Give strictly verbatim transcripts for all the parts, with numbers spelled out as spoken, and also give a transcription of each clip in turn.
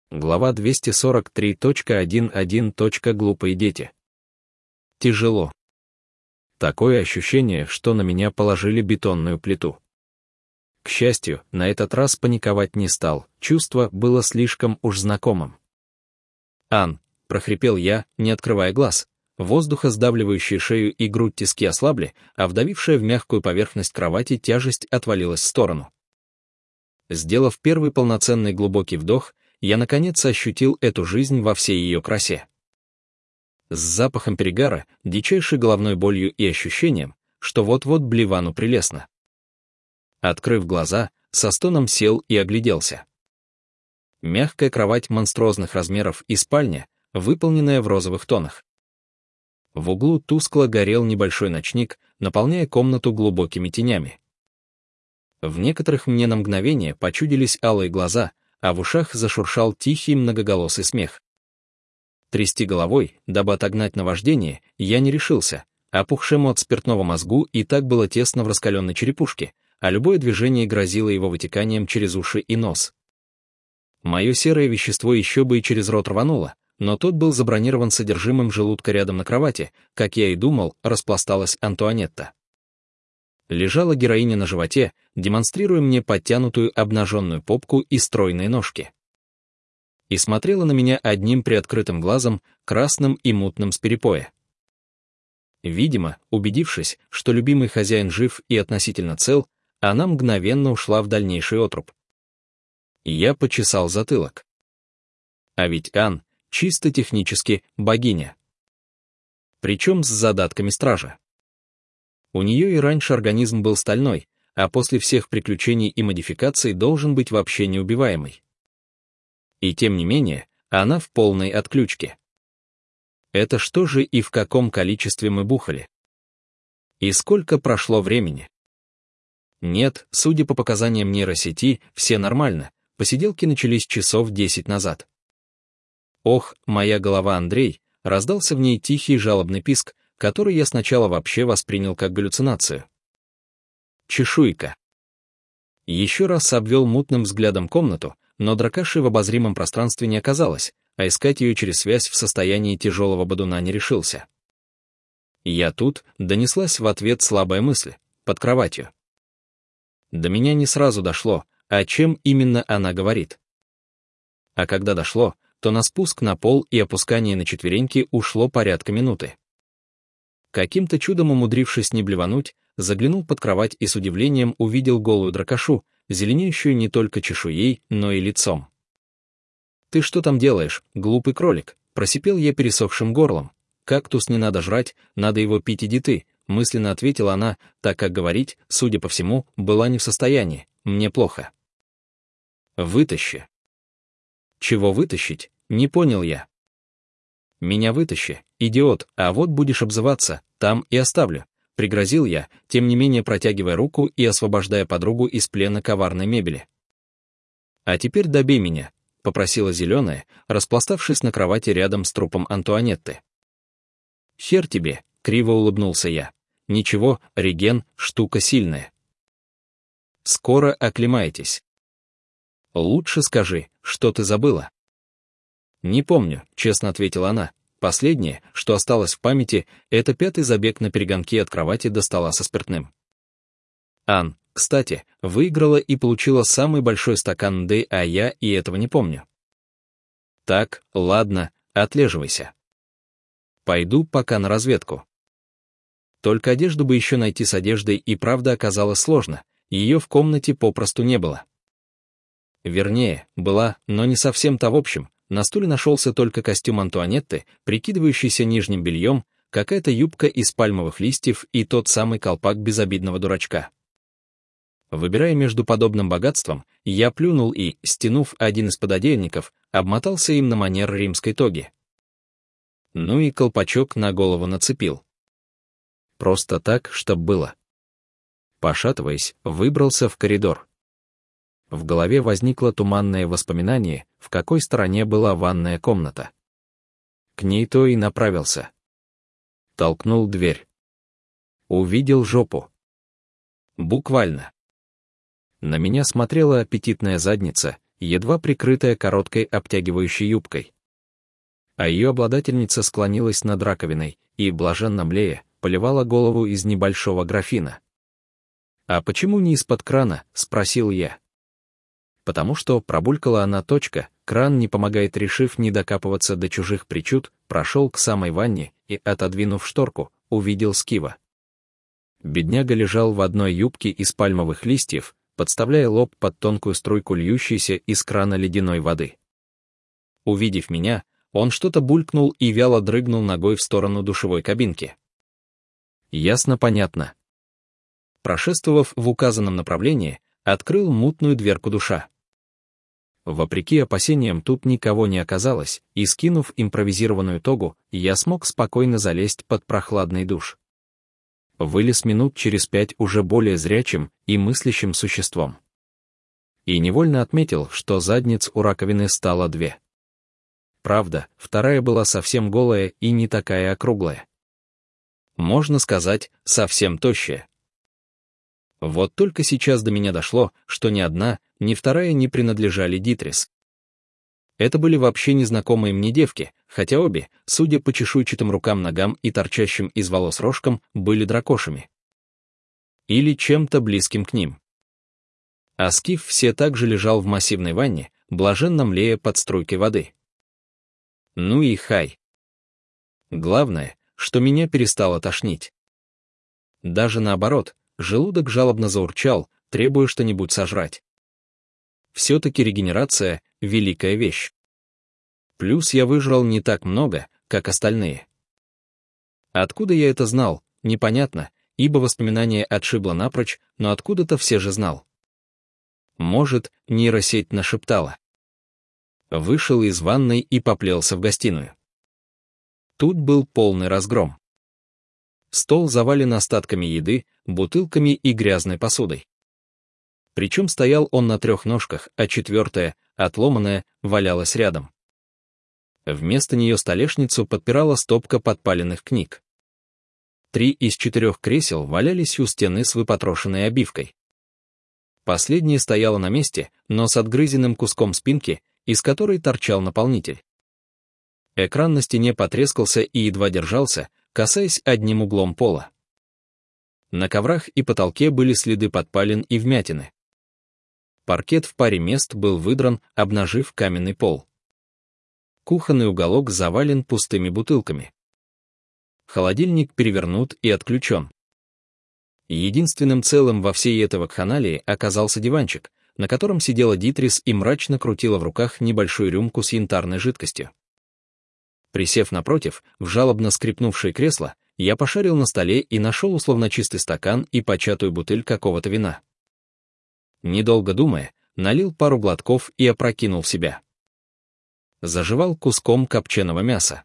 Глава двести сорок три точка одиннадцать. Глупые дети. Тяжело. Такое ощущение, что на меня положили бетонную плиту. К счастью, на этот раз паниковать не стал, чувство было слишком уж знакомым. «Ан», — прохрипел я, не открывая глаз, воздуха сдавливающие шею и грудь тиски ослабли, а вдавившая в мягкую поверхность кровати тяжесть отвалилась в сторону. Сделав первый полноценный глубокий вдох, я наконец ощутил эту жизнь во всей ее красе. С запахом перегара, дичайшей головной болью и ощущением, что вот-вот блевану прелестно. Открыв глаза, со стоном сел и огляделся. Мягкая кровать монструозных размеров и спальня, выполненная в розовых тонах. В углу тускло горел небольшой ночник, наполняя комнату глубокими тенями. В некоторых мне на мгновение почудились алые глаза, а в ушах зашуршал тихий многоголосый смех. Трясти головой, дабы отогнать наваждение, я не решился, опухшему от спиртного мозгу и так было тесно в раскаленной черепушке, а любое движение грозило его вытеканием через уши и нос. Мое серое вещество еще бы и через рот рвануло, но тот был забронирован содержимым желудка рядом на кровати, как я и думал, распласталась Антуанетта. Лежала героиня на животе, демонстрируя мне подтянутую обнаженную попку и стройные ножки. И смотрела на меня одним приоткрытым глазом, красным и мутным с перепоя. Видимо, убедившись, что любимый хозяин жив и относительно цел, она мгновенно ушла в дальнейший отруб. Я почесал затылок. А ведь Ан, чисто технически, богиня. Причем с задатками стража. У нее и раньше организм был стальной, а после всех приключений и модификаций должен быть вообще неубиваемый. И тем не менее, она в полной отключке. Это что же и в каком количестве мы бухали? И сколько прошло времени? Нет, судя по показаниям нейросети, все нормально, посиделки начались часов десять назад. Ох, моя голова, Андрей, раздался в ней тихий жалобный писк, который я сначала вообще воспринял как галлюцинацию. Чешуйка. Еще раз обвел мутным взглядом комнату, но дракаши в обозримом пространстве не оказалось, а искать ее через связь в состоянии тяжелого бодуна не решился. Я тут, донеслась в ответ слабая мысль, под кроватью. До меня не сразу дошло, о чем именно она говорит. А когда дошло, то на спуск на пол и опускание на четвереньки ушло порядка минуты. Каким-то чудом умудрившись не блевануть, заглянул под кровать и с удивлением увидел голую дракошу, зеленеющую не только чешуей, но и лицом. «Ты что там делаешь, глупый кролик?» — просипел я пересохшим горлом. «Кактус не надо жрать, надо его пить, иди ты», — мысленно ответила она, так как говорить, судя по всему, была не в состоянии, мне плохо. «Вытащи». «Чего вытащить?» — не понял я. «Меня вытащи, идиот, а вот будешь обзываться, там и оставлю», — пригрозил я, тем не менее протягивая руку и освобождая подругу из плена коварной мебели. «А теперь добей меня», — попросила зеленая, распластавшись на кровати рядом с трупом Антуанетты. «Хер тебе», — криво улыбнулся я. «Ничего, реген — штука сильная. Скоро оклемаетесь. Лучше скажи, что ты забыла». «Не помню», — честно ответила она. «Последнее, что осталось в памяти, это пятый забег на перегонки от кровати до стола со спиртным». «Ан, кстати, выиграла и получила самый большой стакан Д, а я и этого не помню». «Так, ладно, отлеживайся. Пойду пока на разведку». Только одежду бы еще найти с одеждой и правда оказалось сложно, ее в комнате попросту не было. Вернее, была, но не совсем-то в общем. На стуле нашелся только костюм Антуанетты, прикидывающийся нижним бельем, какая-то юбка из пальмовых листьев и тот самый колпак безобидного дурачка. Выбирая между подобным богатством, я плюнул и, стянув один из пододеяльников, обмотался им на манер римской тоги. Ну и колпачок на голову нацепил. Просто так, чтоб было. Пошатываясь, выбрался в коридор. В голове возникло туманное воспоминание, в какой стороне была ванная комната. К ней то и направился. Толкнул дверь. Увидел жопу. Буквально. На меня смотрела аппетитная задница, едва прикрытая короткой обтягивающей юбкой. А ее обладательница склонилась над раковиной и, блаженно млея, поливала голову из небольшого графина. «А почему не из-под крана?» — спросил я. Потому что, пробулькала она точка, кран, не помогает, решив не докапываться до чужих причуд, прошел к самой ванне и, отодвинув шторку, увидел Скива. Бедняга лежал в одной юбке из пальмовых листьев, подставляя лоб под тонкую струйку льющейся из крана ледяной воды. Увидев меня, он что-то булькнул и вяло дрыгнул ногой в сторону душевой кабинки. Ясно-понятно. Прошествовав в указанном направлении, открыл мутную дверку душа. Вопреки опасениям тут никого не оказалось, и, скинув импровизированную тогу, я смог спокойно залезть под прохладный душ. Вылез минут через пять уже более зрячим и мыслящим существом. И невольно отметил, что задниц у раковины стало две. Правда, вторая была совсем голая и не такая округлая. Можно сказать, совсем тощая. Вот только сейчас до меня дошло, что ни одна, ни вторая не принадлежали Дитрис. Это были вообще незнакомые мне девки, хотя обе, судя по чешуйчатым рукам-ногам и торчащим из волос рожкам, были дракошами. Или чем-то близким к ним. А Скиф все так же лежал в массивной ванне, блаженно млея под струйкой воды. Ну и хай. Главное, что меня перестало тошнить. Даже наоборот, желудок жалобно заурчал, требуя что-нибудь сожрать. Все-таки регенерация — великая вещь. Плюс я выжрал не так много, как остальные. Откуда я это знал, непонятно, ибо воспоминание отшибло напрочь, но откуда-то все же знал. Может, нейросеть нашептала. Вышел из ванной и поплелся в гостиную. Тут был полный разгром. Стол завален остатками еды, бутылками и грязной посудой. Причем стоял он на трех ножках, а четвертая, отломанная, валялась рядом. Вместо нее столешницу подпирала стопка подпаленных книг. Три из четырех кресел валялись у стены с выпотрошенной обивкой. Последнее стояло на месте, но с отгрызенным куском спинки, из которой торчал наполнитель. Экран на стене потрескался и едва держался, касаясь одним углом пола. На коврах и потолке были следы подпалин и вмятины. Паркет в паре мест был выдран, обнажив каменный пол. Кухонный уголок завален пустыми бутылками. Холодильник перевернут и отключен. Единственным целым во всей этой вакханалии оказался диванчик, на котором сидела Дитрис и мрачно крутила в руках небольшую рюмку с янтарной жидкостью. Присев напротив, в жалобно скрипнувшее кресло, я пошарил на столе и нашел условно чистый стакан и початую бутыль какого-то вина. Недолго думая, налил пару глотков и опрокинул в себя. Заживал куском копченого мяса.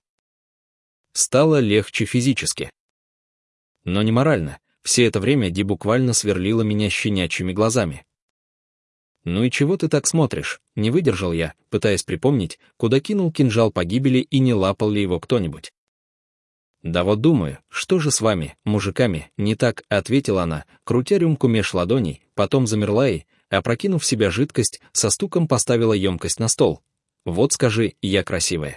Стало легче физически. Но не морально, все это время Ди буквально сверлила меня щенячьими глазами. «Ну и чего ты так смотришь?» — не выдержал я, пытаясь припомнить, куда кинул кинжал погибели и не лапал ли его кто-нибудь. «Да вот думаю, что же с вами, мужиками, не так?» — ответила она, крутя рюмку меж ладоней, потом замерла и, опрокинув в себя жидкость, со стуком поставила емкость на стол. «Вот скажи, я красивая».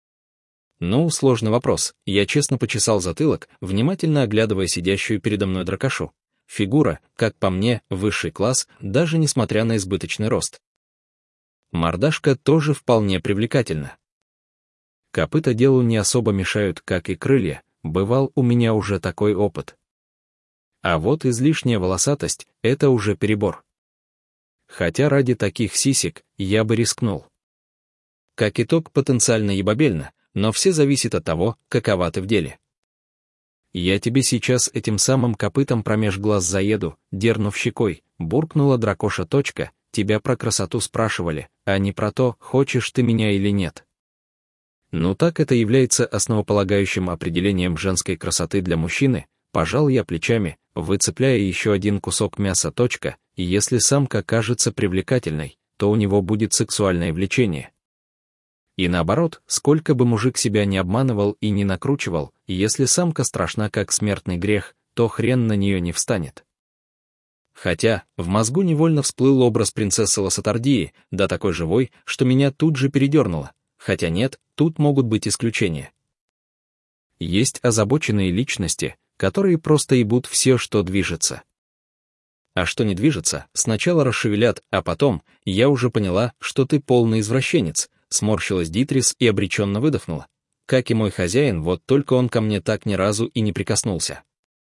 Ну, сложный вопрос. Я честно почесал затылок, внимательно оглядывая сидящую передо мной дракошу. Фигура, как по мне, высший класс, даже несмотря на избыточный рост. Мордашка тоже вполне привлекательна. Копыта делу не особо мешают, как и крылья, бывал у меня уже такой опыт. А вот излишняя волосатость — это уже перебор. Хотя ради таких сисек я бы рискнул. Как итог, потенциально ебабельно, но все зависит от того, какова ты в деле. «Я тебе сейчас этим самым копытом промеж глаз заеду», дернув щекой, буркнула дракоша. Точка, тебя про красоту спрашивали, а не про то, хочешь ты меня или нет. Ну так это является основополагающим определением женской красоты для мужчины, пожал я плечами, выцепляя еще один кусок мяса. Точка, и если самка кажется привлекательной, то у него будет сексуальное влечение. И наоборот, сколько бы мужик себя не обманывал и не накручивал, если самка страшна как смертный грех, то хрен на нее не встанет. Хотя в мозгу невольно всплыл образ принцессы Лассатардии, да такой живой, что меня тут же передернуло. Хотя нет, тут могут быть исключения. Есть озабоченные личности, которые просто ебут все, что движется. А что не движется, сначала расшевелят, а потом, я уже поняла, что ты полный извращенец, сморщилась Дитрис и обреченно выдохнула. Как и мой хозяин, вот только он ко мне так ни разу и не прикоснулся.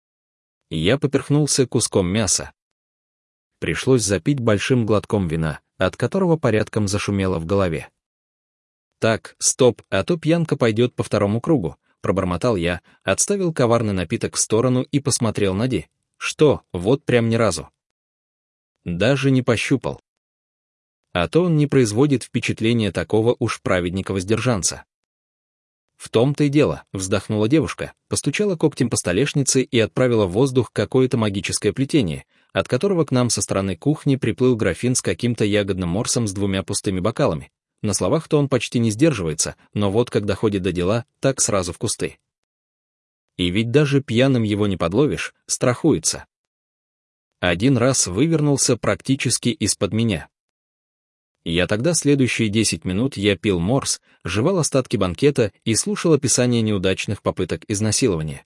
Я поперхнулся куском мяса. Пришлось запить большим глотком вина, от которого порядком зашумело в голове. «Так, стоп, а то пьянка пойдет по второму кругу», — пробормотал я, отставил коварный напиток в сторону и посмотрел на Ди. «Что, вот прям ни разу?» Даже не пощупал. А то он не производит впечатления такого уж праведника-воздержанца. «В том-то и дело», — вздохнула девушка, постучала когтем по столешнице и отправила в воздух какое-то магическое плетение, от которого к нам со стороны кухни приплыл графин с каким-то ягодным морсом с двумя пустыми бокалами. На словах-то он почти не сдерживается, но вот когда ходит до дела, так сразу в кусты. И ведь даже пьяным его не подловишь, страхуется. Один раз вывернулся практически из-под меня. Я тогда следующие десять минут я пил морс, жевал остатки банкета и слушал описание неудачных попыток изнасилования.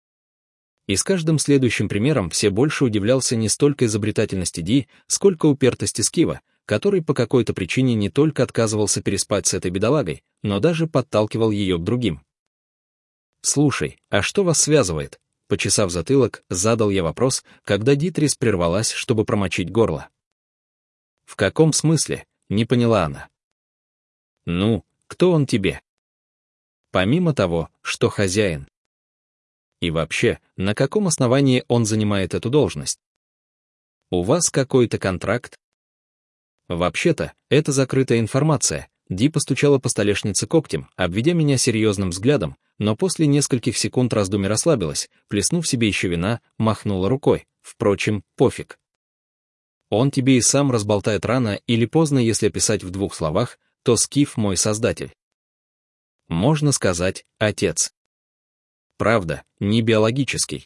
И с каждым следующим примером все больше удивлялся не столько изобретательности Ди, сколько упертости Скифа, который по какой-то причине не только отказывался переспать с этой бедолагой, но даже подталкивал ее к другим. «Слушай, а что вас связывает?» Почесав затылок, задал я вопрос, когда Дитрис прервалась, чтобы промочить горло. «В каком смысле?» — не поняла она. «Ну, кто он тебе?» «Помимо того, что хозяин. И вообще, на каком основании он занимает эту должность? У вас какой-то контракт?» «Вообще-то, это закрытая информация», — Ди постучала по столешнице когтем, обведя меня серьезным взглядом, но после нескольких секунд раздумий расслабилась, плеснув себе еще вина, махнула рукой. Впрочем, пофиг. Он тебе и сам разболтает рано или поздно, если описать в двух словах, то Скиф мой создатель. Можно сказать, отец. Правда, не биологический.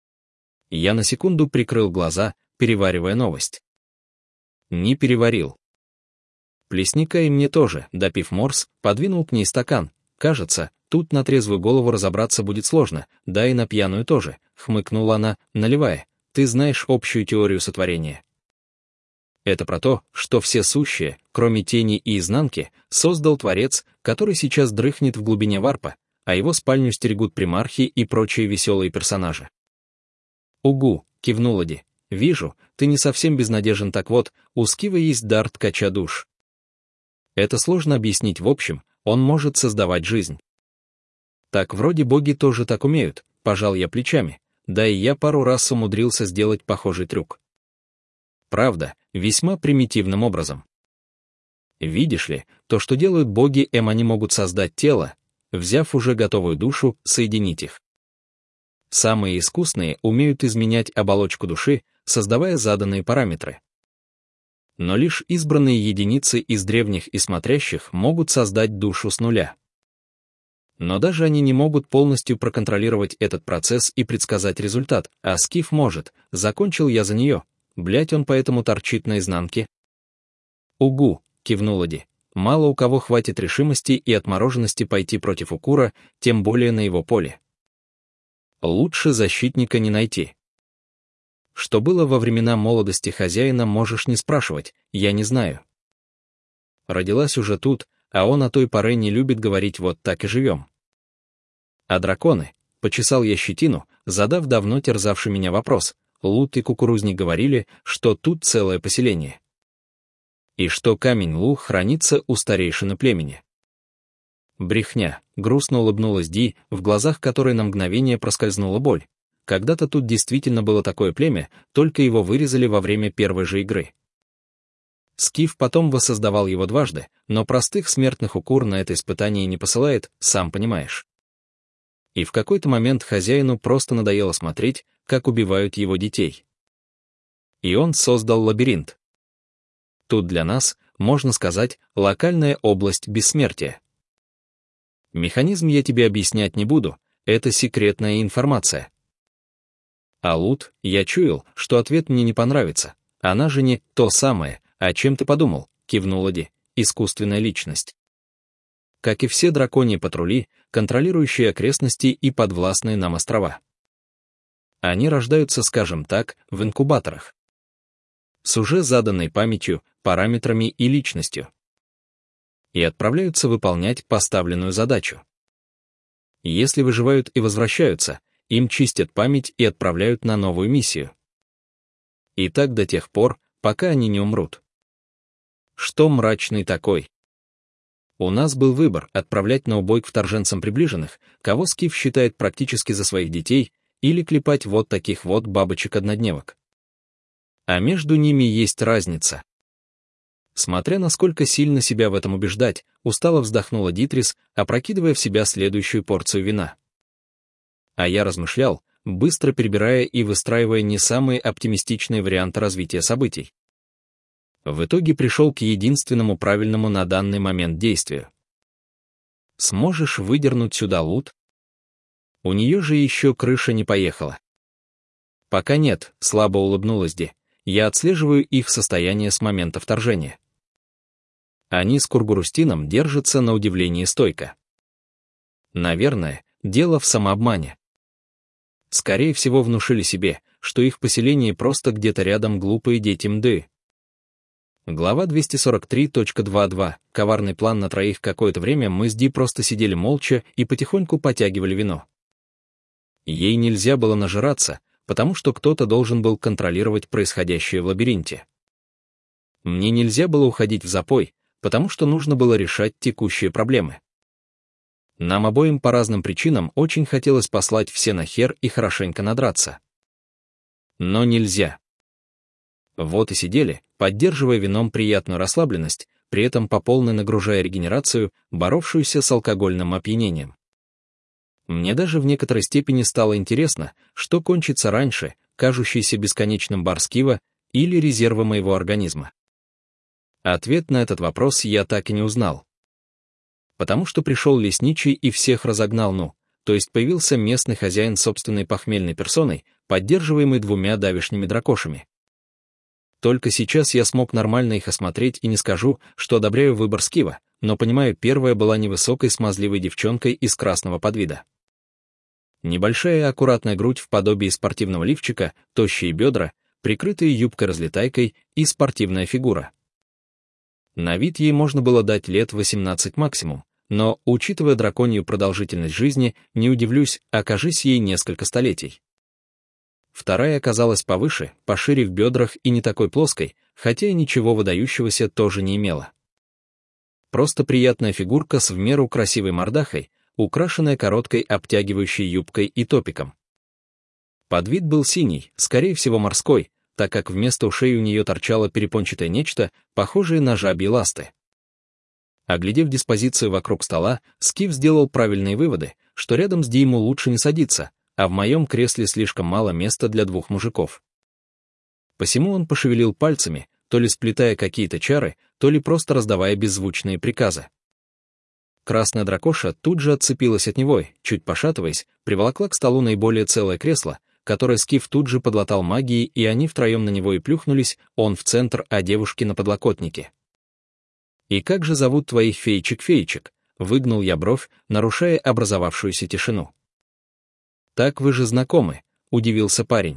Я на секунду прикрыл глаза, переваривая новость. Не переварил. Плесника и мне тоже, допив морс, подвинул к ней стакан. Кажется, тут на трезвую голову разобраться будет сложно, да и на пьяную тоже, хмыкнула она, наливая. Ты знаешь общую теорию сотворения. Это про то, что все сущее, кроме тени и изнанки, создал Творец, который сейчас дрыхнет в глубине варпа, а его спальню стерегут примархи и прочие веселые персонажи. «Угу», — кивнула Ди. «Вижу, ты не совсем безнадежен, так вот, у Скифа есть дар ткача душ. Это сложно объяснить в общем, он может создавать жизнь». «Так вроде боги тоже так умеют», — пожал я плечами, да и я пару раз умудрился сделать похожий трюк. Правда, весьма примитивным образом. Видишь ли, то, что делают боги, эм они могут создать тело, взяв уже готовую душу, соединить их. Самые искусные умеют изменять оболочку души, создавая заданные параметры. Но лишь избранные единицы из древних и смотрящих могут создать душу с нуля. Но даже они не могут полностью проконтролировать этот процесс и предсказать результат, а Скиф может, закончил я за нее, блять он поэтому торчит наизнанке. «Угу», — кивнула Ди, мало у кого хватит решимости и отмороженности пойти против Укура, тем более на его поле. Лучше защитника не найти. Что было во времена молодости хозяина, можешь не спрашивать, я не знаю. Родилась уже тут, а он о той поры не любит говорить «вот так и живем». А драконы, почесал я щетину, задав давно терзавший меня вопрос, Лут и Кукурузник говорили, что тут целое поселение. И что камень Лу хранится у старейшины племени. Брехня, грустно улыбнулась Ди, в глазах которой на мгновение проскользнула боль. Когда-то тут действительно было такое племя, только его вырезали во время первой же игры. Скиф потом воссоздавал его дважды, но простых смертных Укур на это испытание не посылает, сам понимаешь. И в какой-то момент хозяину просто надоело смотреть, как убивают его детей. И он создал лабиринт. Тут для нас, можно сказать, локальная область бессмертия. Механизм я тебе объяснять не буду, это секретная информация. А Лут, я чуял, что ответ мне не понравится. Она же не то самое, о чем ты подумал, кивнула Ди, искусственная личность. Как и все драконьи патрули, контролирующие окрестности и подвластные нам острова. Они рождаются, скажем так, в инкубаторах. С уже заданной памятью, параметрами и личностью. И отправляются выполнять поставленную задачу. Если выживают и возвращаются, им чистят память и отправляют на новую миссию. И так до тех пор, пока они не умрут. Что мрачный такой? У нас был выбор отправлять на убой к вторженцам приближенных, кого Скиф считает практически за своих детей, или клепать вот таких вот бабочек-однодневок. А между ними есть разница. Смотря насколько сильно себя в этом убеждать, устало вздохнула Дитрис, опрокидывая в себя следующую порцию вина. А я размышлял, быстро перебирая и выстраивая не самые оптимистичные варианты развития событий. В итоге пришел к единственному правильному на данный момент действию. Сможешь выдернуть сюда Лут? У нее же еще крыша не поехала. Пока нет, слабо улыбнулась Ди. Я отслеживаю их состояние с момента вторжения. Они с Кургурустином держатся на удивление стойко. Наверное, дело в самообмане. Скорее всего, внушили себе, что их поселение просто где-то рядом глупые дети Мды. Глава двести сорок три точка двадцать два. Коварный план на троих. Какое-то время мы с Ди просто сидели молча и потихоньку потягивали вино. Ей нельзя было нажираться, потому что кто-то должен был контролировать происходящее в лабиринте. Мне нельзя было уходить в запой, потому что нужно было решать текущие проблемы. Нам обоим по разным причинам очень хотелось послать все на хер и хорошенько надраться. Но нельзя. Вот и сидели, поддерживая вином приятную расслабленность, при этом по полной нагружая регенерацию, боровшуюся с алкогольным опьянением. Мне даже в некоторой степени стало интересно, что кончится раньше, кажущийся бесконечным бар Скифа или резервы моего организма. Ответ на этот вопрос я так и не узнал. Потому что пришел лесничий и всех разогнал, ну, то есть появился местный хозяин собственной похмельной персоной, поддерживаемый двумя давешними дракошами. Только сейчас я смог нормально их осмотреть и не скажу, что одобряю выбор Скифа, но понимаю, первая была невысокой смазливой девчонкой из красного подвида. Небольшая и аккуратная грудь в подобии спортивного лифчика, тощие бедра, прикрытые юбкой-разлетайкой и спортивная фигура. На вид ей можно было дать лет восемнадцать максимум, но, учитывая драконью продолжительность жизни, не удивлюсь, окажись ей несколько столетий. Вторая оказалась повыше, пошире в бедрах и не такой плоской, хотя и ничего выдающегося тоже не имела. Просто приятная фигурка с в меру красивой мордахой, украшенная короткой обтягивающей юбкой и топиком. Подвид был синий, скорее всего морской, так как вместо ушей у нее торчало перепончатое нечто, похожее на жабьи ласты. Оглядев диспозицию вокруг стола, Скиф сделал правильные выводы, что рядом с Ди ему лучше не садиться, а в моем кресле слишком мало места для двух мужиков. Посему он пошевелил пальцами, то ли сплетая какие-то чары, то ли просто раздавая беззвучные приказы. Красная дракоша тут же отцепилась от него и, чуть пошатываясь, приволокла к столу наиболее целое кресло, которое Скиф тут же подлатал магией, и они втроем на него и плюхнулись, он в центр, а девушки на подлокотнике. «И как же зовут твоих феечек-феечек?» — выгнул я бровь, нарушая образовавшуюся тишину. «Так вы же знакомы», — удивился парень.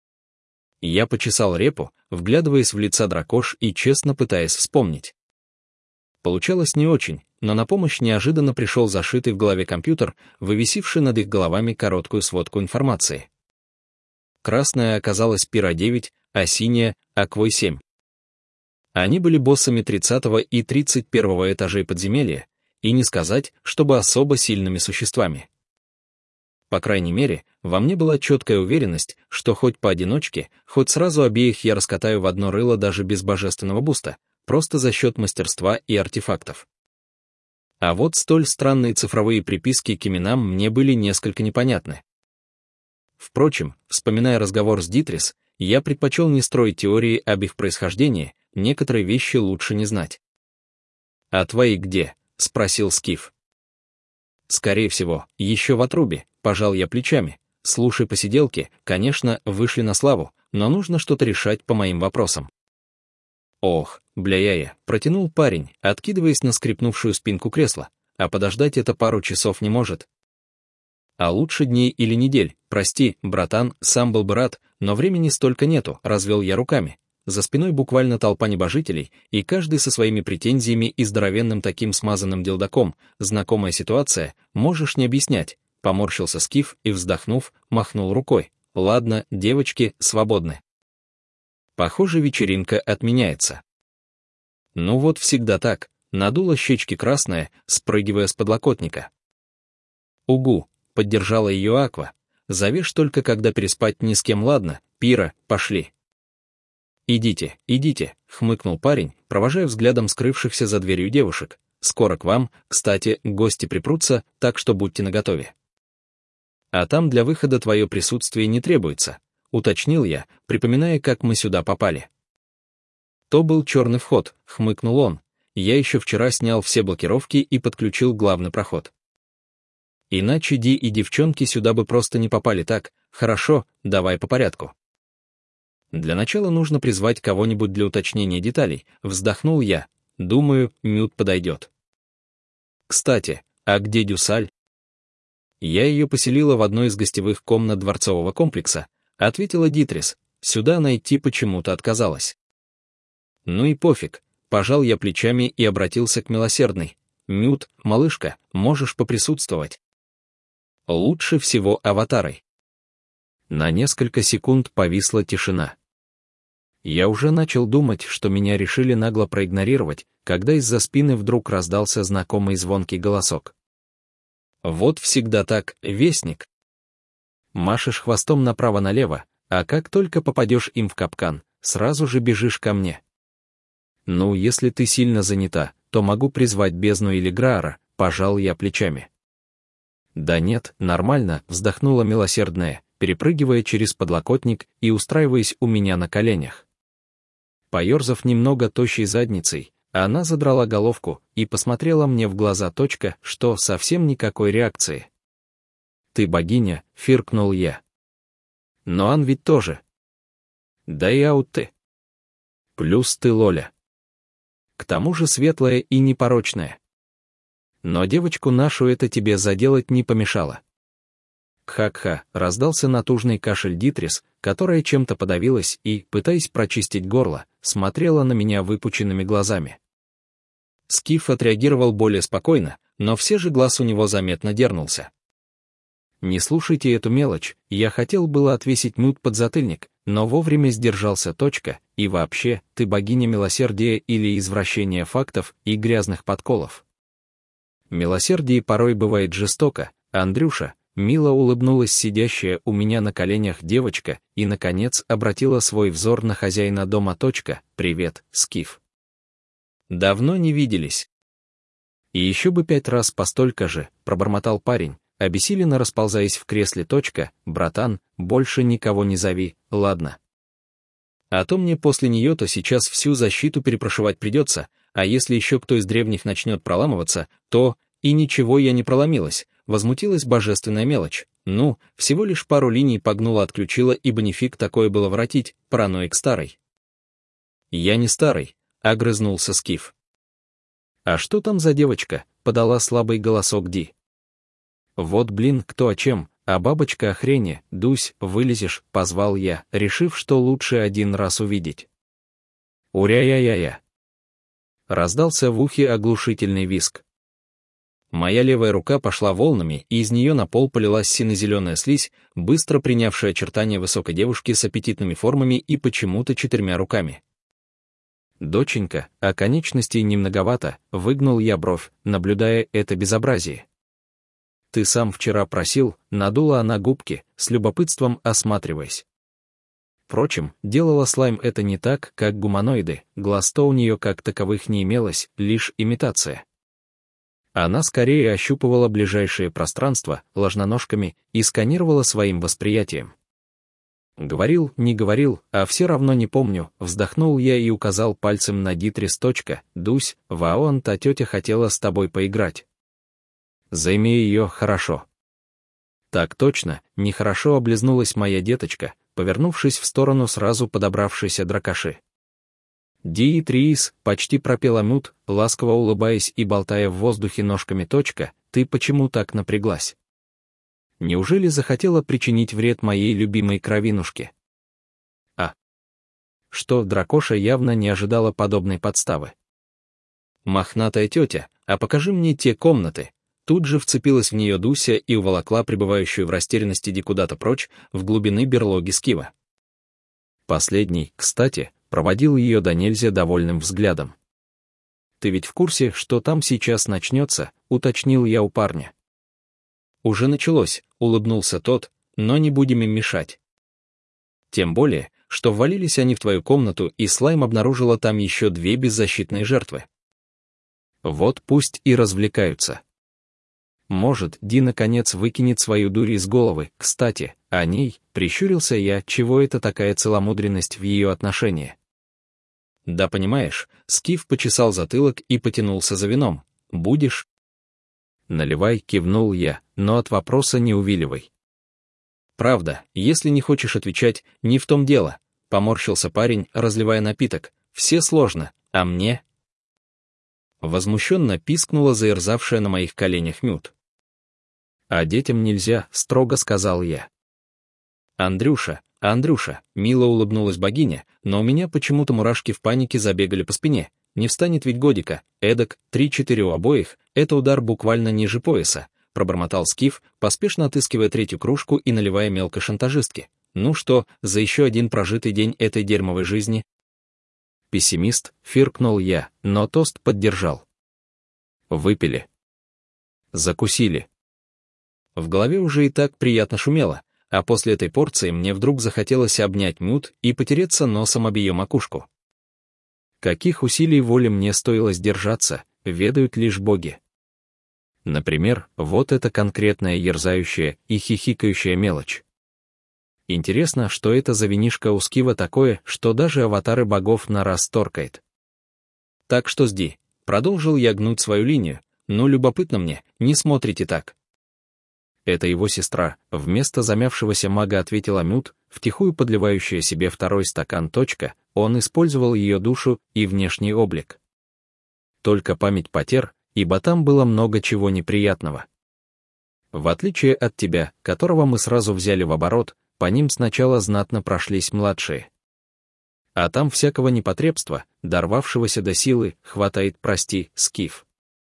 Я почесал репу, вглядываясь в лица дракош и честно пытаясь вспомнить. Получалось не очень, но на помощь неожиданно пришел зашитый в голове компьютер, вывесивший над их головами короткую сводку информации. Красная оказалась Пира девять, а синяя — Аквой семь. Они были боссами тридцатого и тридцать первого этажей подземелья, и не сказать, чтобы особо сильными существами. По крайней мере, во мне была четкая уверенность, что хоть поодиночке, хоть сразу обеих я раскатаю в одно рыло даже без божественного буста, просто за счет мастерства и артефактов. А вот столь странные цифровые приписки к именам мне были несколько непонятны. Впрочем, вспоминая разговор с Дитрис, я предпочел не строить теории об их происхождении, некоторые вещи лучше не знать. «А твои где?» — спросил Скиф. «Скорее всего, еще в отрубе», — пожал я плечами. Слушай, посиделки, конечно, вышли на славу, но нужно что-то решать по моим вопросам. Ох, бля-я-я, протянул парень, откидываясь на скрипнувшую спинку кресла, а подождать это пару часов не может. А лучше дней или недель, прости, братан, сам был бы рад, но времени столько нету, развел я руками. За спиной буквально толпа небожителей, и каждый со своими претензиями и здоровенным таким смазанным делдаком. Знакомая ситуация, можешь не объяснять. Поморщился Скиф и, вздохнув, махнул рукой. Ладно, девочки, свободны. Похоже, вечеринка отменяется. Ну вот всегда так, надула щечки красная, спрыгивая с подлокотника. Угу, поддержала ее Аква. Завешь только, когда переспать ни с кем, ладно, Пира, пошли. «Идите, идите», — хмыкнул парень, провожая взглядом скрывшихся за дверью девушек. «Скоро к вам, кстати, гости припрутся, так что будьте наготове». «А там для выхода твое присутствие не требуется», — уточнил я, припоминая, как мы сюда попали. «То был черный вход», — хмыкнул он. «Я еще вчера снял все блокировки и подключил главный проход. Иначе Ди и девчонки сюда бы просто не попали так. Хорошо, давай по порядку. Для начала нужно призвать кого-нибудь для уточнения деталей», — вздохнул я. «Думаю, Мют подойдет». «Кстати, а где Дюсаль?» «Я ее поселила в одной из гостевых комнат дворцового комплекса», — ответила Дитрис. «Сюда она идти почему-то отказалась». «Ну и пофиг», — пожал я плечами и обратился к милосердной. «Мют, малышка, можешь поприсутствовать». «Лучше всего аватарой». На несколько секунд повисла тишина. Я уже начал думать, что меня решили нагло проигнорировать, когда из-за спины вдруг раздался знакомый звонкий голосок. «Вот всегда так, вестник. Машешь хвостом направо-налево, а как только попадешь им в капкан, сразу же бежишь ко мне. Ну, если ты сильно занята, то могу призвать бездну или Граара», — пожал я плечами. «Да нет, нормально», — вздохнула милосердная, перепрыгивая через подлокотник и устраиваясь у меня на коленях. Поерзав немного тощей задницей, она задрала головку и посмотрела мне в глаза, точка, что совсем никакой реакции. «Ты богиня», — фыркнул я. «Но Ан ведь тоже». «Да и аут ты. Плюс ты Лоля. К тому же светлая и непорочная. Но девочку нашу это тебе заделать не помешало». «Кха-кха», — раздался натужный кашель Дитрис, которая чем-то подавилась и, пытаясь прочистить горло, смотрела на меня выпученными глазами. Скиф отреагировал более спокойно, но все же глаз у него заметно дернулся. «Не слушайте эту мелочь», я хотел было отвесить Мют подзатыльник, но вовремя сдержался, точка, и вообще, ты богиня милосердия или извращения фактов и грязных подколов. Милосердие порой бывает жестоко, Андрюша. Мило улыбнулась сидящая у меня на коленях девочка и, наконец, обратила свой взор на хозяина дома. Точка. «Привет, Скиф. Давно не виделись». «И еще бы пять раз по столько же», — пробормотал парень, обессиленно расползаясь в кресле. Точка. «Братан, больше никого не зови, ладно? А то мне после нее-то сейчас всю защиту перепрошивать придется, а если еще кто из древних начнет проламываться, то и ничего я не проломилась». Возмутилась божественная мелочь. Ну, всего лишь пару линий погнула, отключила, ибо нифиг такое было воротить, параноик старый. «Я не старый», — огрызнулся Скиф. «А что там за девочка?» — подала слабый голосок Ди. «Вот блин, кто о чем, а бабочка о хрени, Дусь, вылезешь», — позвал я, решив, что лучше один раз увидеть. «Уря-я-я-я». Раздался в ухе оглушительный визг. Моя левая рука пошла волнами, и из нее на пол полилась сино-зеленая слизь, быстро принявшая очертания высокой девушки с аппетитными формами и почему-то четырьмя руками. «Доченька, а конечностей немноговато», — выгнул я бровь, наблюдая это безобразие. «Ты сам вчера просил», — надула она губки, с любопытством осматриваясь. Впрочем, делала слайм это не так, как гуманоиды, глаз-то у нее как таковых не имелось, лишь имитация. Она скорее ощупывала ближайшее пространство ложноножками и сканировала своим восприятием. «Говорил, не говорил, а все равно не помню», — вздохнул я и указал пальцем на Дитрис. «Дусь, Ваон, та тетя хотела с тобой поиграть. Займи ее хорошо. Так точно, нехорошо облизнулась моя деточка, повернувшись в сторону сразу подобравшейся дракоши. «Диитрис», — почти пропела Мют, ласково улыбаясь и болтая в воздухе ножками. Точка, ты почему так напряглась? Неужели захотела причинить вред моей любимой кровинушке? А что, дракоша явно не ожидала подобной подставы. «Мохнатая тетя, а покажи мне те комнаты». Тут же вцепилась в нее Дуся и уволокла пребывающую в растерянности Ди куда-то прочь, в глубины берлоги Скифа. Последний, кстати, проводил ее до нельзя довольным взглядом. «Ты ведь в курсе, что там сейчас начнется?» — уточнил я у парня. «Уже началось», — улыбнулся тот, — «но не будем им мешать. Тем более, что ввалились они в твою комнату, и Слайм обнаружила там еще две беззащитные жертвы. Вот пусть и развлекаются. Может, Ди наконец выкинет свою дурь из головы. Кстати, о ней, прищурился я, чего это такая целомудренность в ее отношении. Да понимаешь, Скиф почесал затылок и потянулся за вином. Будешь? Наливай, кивнул я, но от вопроса не увиливай. Правда, если не хочешь отвечать, не в том дело, поморщился парень, разливая напиток. Все сложно, а мне? Возмущенно пискнула заерзавшая на моих коленях Мют. «А детям нельзя», — строго сказал я. «Андрюша, Андрюша», — мило улыбнулась богиня, но у меня почему-то мурашки в панике забегали по спине. Не встанет ведь годика, эдак, три-четыре у обоих, это удар буквально ниже пояса, пробормотал Скиф, поспешно отыскивая третью кружку и наливая мелкой шантажистке. Ну что, за еще один прожитый день этой дерьмовой жизни? Пессимист, фыркнул я, но тост поддержал. Выпили. Закусили. В голове уже и так приятно шумело, а после этой порции мне вдруг захотелось обнять Мют и потереться носом об ее макушку. Каких усилий воли мне стоило сдержаться, ведают лишь боги. Например, вот эта конкретная ерзающая и хихикающая мелочь. Интересно, что это за винишко у Скифа такое, что даже аватары богов на раз торкает. Так что сди, продолжил я гнуть свою линию, но любопытно мне, не смотрите так. Это его сестра, вместо замявшегося мага ответила Мют, втихую подливающая себе второй стакан. Точка, он использовал ее душу и внешний облик. Только память потер, ибо там было много чего неприятного. В отличие от тебя, которого мы сразу взяли в оборот, по ним сначала знатно прошлись младшие. А там всякого непотребства, дорвавшегося до силы, хватает, прости, Скиф.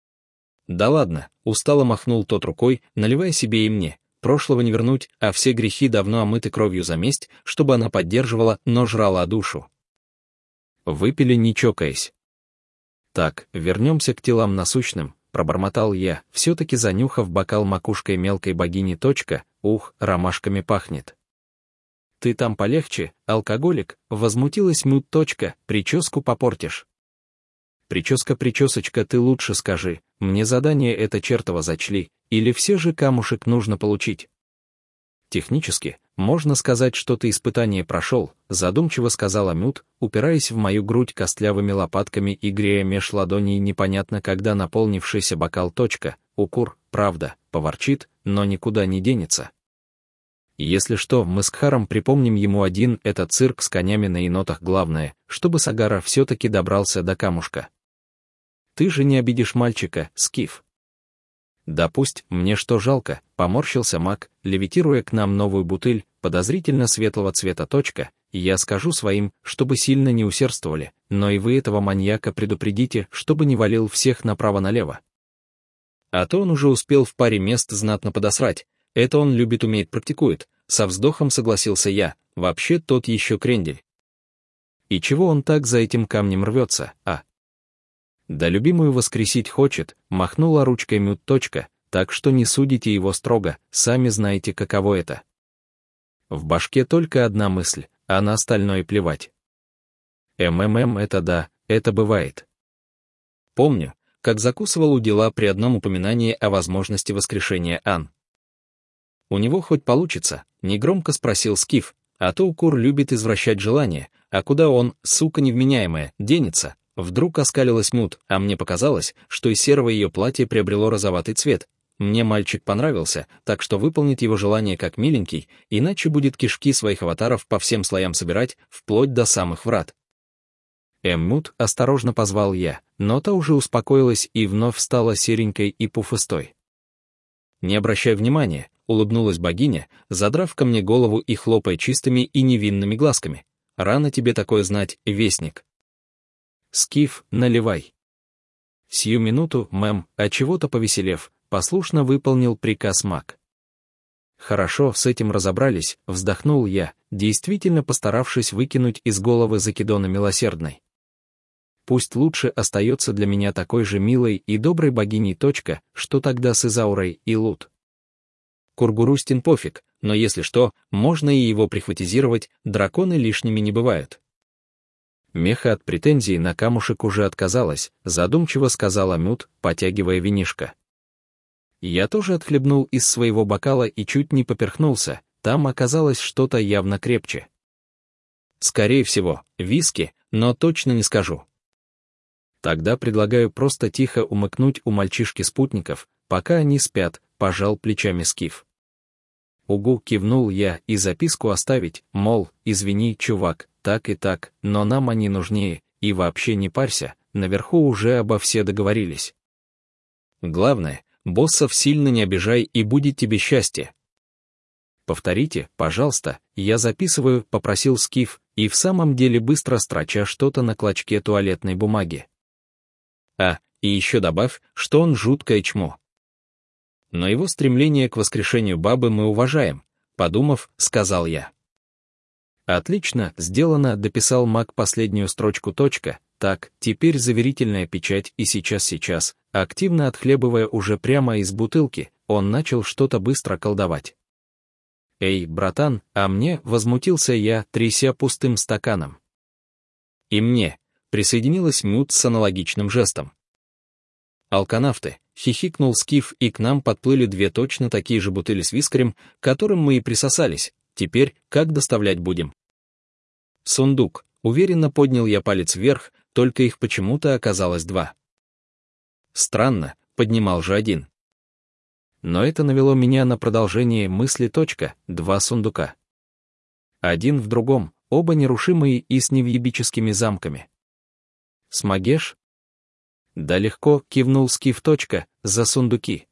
Да ладно, устало махнул тот рукой, наливая себе и мне, прошлого не вернуть, а все грехи давно омыты кровью за месть, чтобы она поддерживала, но жрала душу. Выпили не чокаясь. Так, вернемся к телам насущным, пробормотал я, все-таки занюхав бокал макушкой мелкой богини. Точка, ух, ромашками пахнет. Ты там полегче, алкоголик, возмутилась Мют. Точка, прическу попортишь. Прическа-причесочка, ты лучше скажи, мне задание это чертово зачли, или все же камушек нужно получить? Технически, можно сказать, что ты испытание прошел, задумчиво сказала Мют, упираясь в мою грудь костлявыми лопатками и грея меж ладоней непонятно когда наполнившийся бокал. Точка, укур, правда, поворчит, но никуда не денется. Если что, мы с Кхаром припомним ему один этот цирк с конями на енотах. Главное, чтобы Сагара все-таки добрался до камушка. Ты же не обидишь мальчика, Скиф. Да пусть, мне что жалко, поморщился маг, левитируя к нам новую бутыль, подозрительно светлого цвета. Точка, и я скажу своим, чтобы сильно не усердствовали, но и вы этого маньяка предупредите, чтобы не валил всех направо-налево. А то он уже успел в паре мест знатно подосрать, это он любит, умеет, практикует, со вздохом согласился я, вообще тот еще крендель. И чего он так за этим камнем рвется, а? Да любимую воскресить хочет, махнула ручкой Мют. Точка, так что не судите его строго, сами знаете, каково это. В башке только одна мысль, а на остальное плевать. МММ это да, это бывает. Помню, как закусывал у дела при одном упоминании о возможности воскрешения Ан. У него хоть получится, негромко спросил Скиф, а то укур любит извращать желание, а куда он, сука невменяемая, денется? Вдруг оскалилась Мут, а мне показалось, что из серого ее платья приобрело розоватый цвет. мне мальчик понравился, так что выполнит его желание как миленький, иначе будет кишки своих аватаров по всем слоям собирать, вплоть до самых врат. Эммут осторожно позвал я, но та уже успокоилась и вновь стала серенькой и пуфыстой. «Не обращай внимания», — улыбнулась богиня, задрав ко мне голову и хлопая чистыми и невинными глазками. «Рано тебе такое знать, вестник». «Скиф, наливай». Сию минуту, мэм, отчего-то повеселев, послушно выполнил приказ маг. «Хорошо, с этим разобрались», — вздохнул я, действительно постаравшись выкинуть из головы закидона милосердной. Пусть лучше остается для меня такой же милой и доброй богиней точка, что тогда с Изаурой и Лут. Кургурустин пофиг, но если что, можно и его прихватизировать, драконы лишними не бывают. Меха от претензий на камушек уже отказалась, задумчиво сказала Мют, потягивая винишко. Я тоже отхлебнул из своего бокала и чуть не поперхнулся, там оказалось что-то явно крепче. Скорее всего, виски, но точно не скажу. Тогда предлагаю просто тихо умыкнуть у мальчишки-спутников, пока они спят, пожал плечами Скиф. Угу, кивнул я, и записку оставить, мол, извини, чувак, так и так, но нам они нужнее, и вообще не парься, наверху уже обо все договорились. Главное, боссов сильно не обижай и будет тебе счастье. Повторите, пожалуйста, я записываю, попросил Скиф, и в самом деле быстро строча что-то на клочке туалетной бумаги. А, и еще добавь, что он жуткое чмо. Но его стремление к воскрешению бабы мы уважаем, подумав, сказал я. Отлично, сделано, дописал маг последнюю строчку точка, так, теперь заверительная печать и сейчас-сейчас, активно отхлебывая уже прямо из бутылки, он начал что-то быстро колдовать. «Эй, братан, а мне», — возмутился я, тряся пустым стаканом. «И мне», — присоединилась Мют с аналогичным жестом. «Алканавты», — хихикнул Скиф, и к нам подплыли две точно такие же бутыли с вискарем, к которым мы и присосались. Теперь, как доставлять будем? «Сундук», — уверенно поднял я палец вверх, только их почему-то оказалось два. Странно, поднимал же один. Но это навело меня на продолжение мысли точка, два сундука. Один в другом, оба нерушимые и с невъебическими замками. «Смогешь?» «Да легко», — кивнул Скиф точка, за сундуки.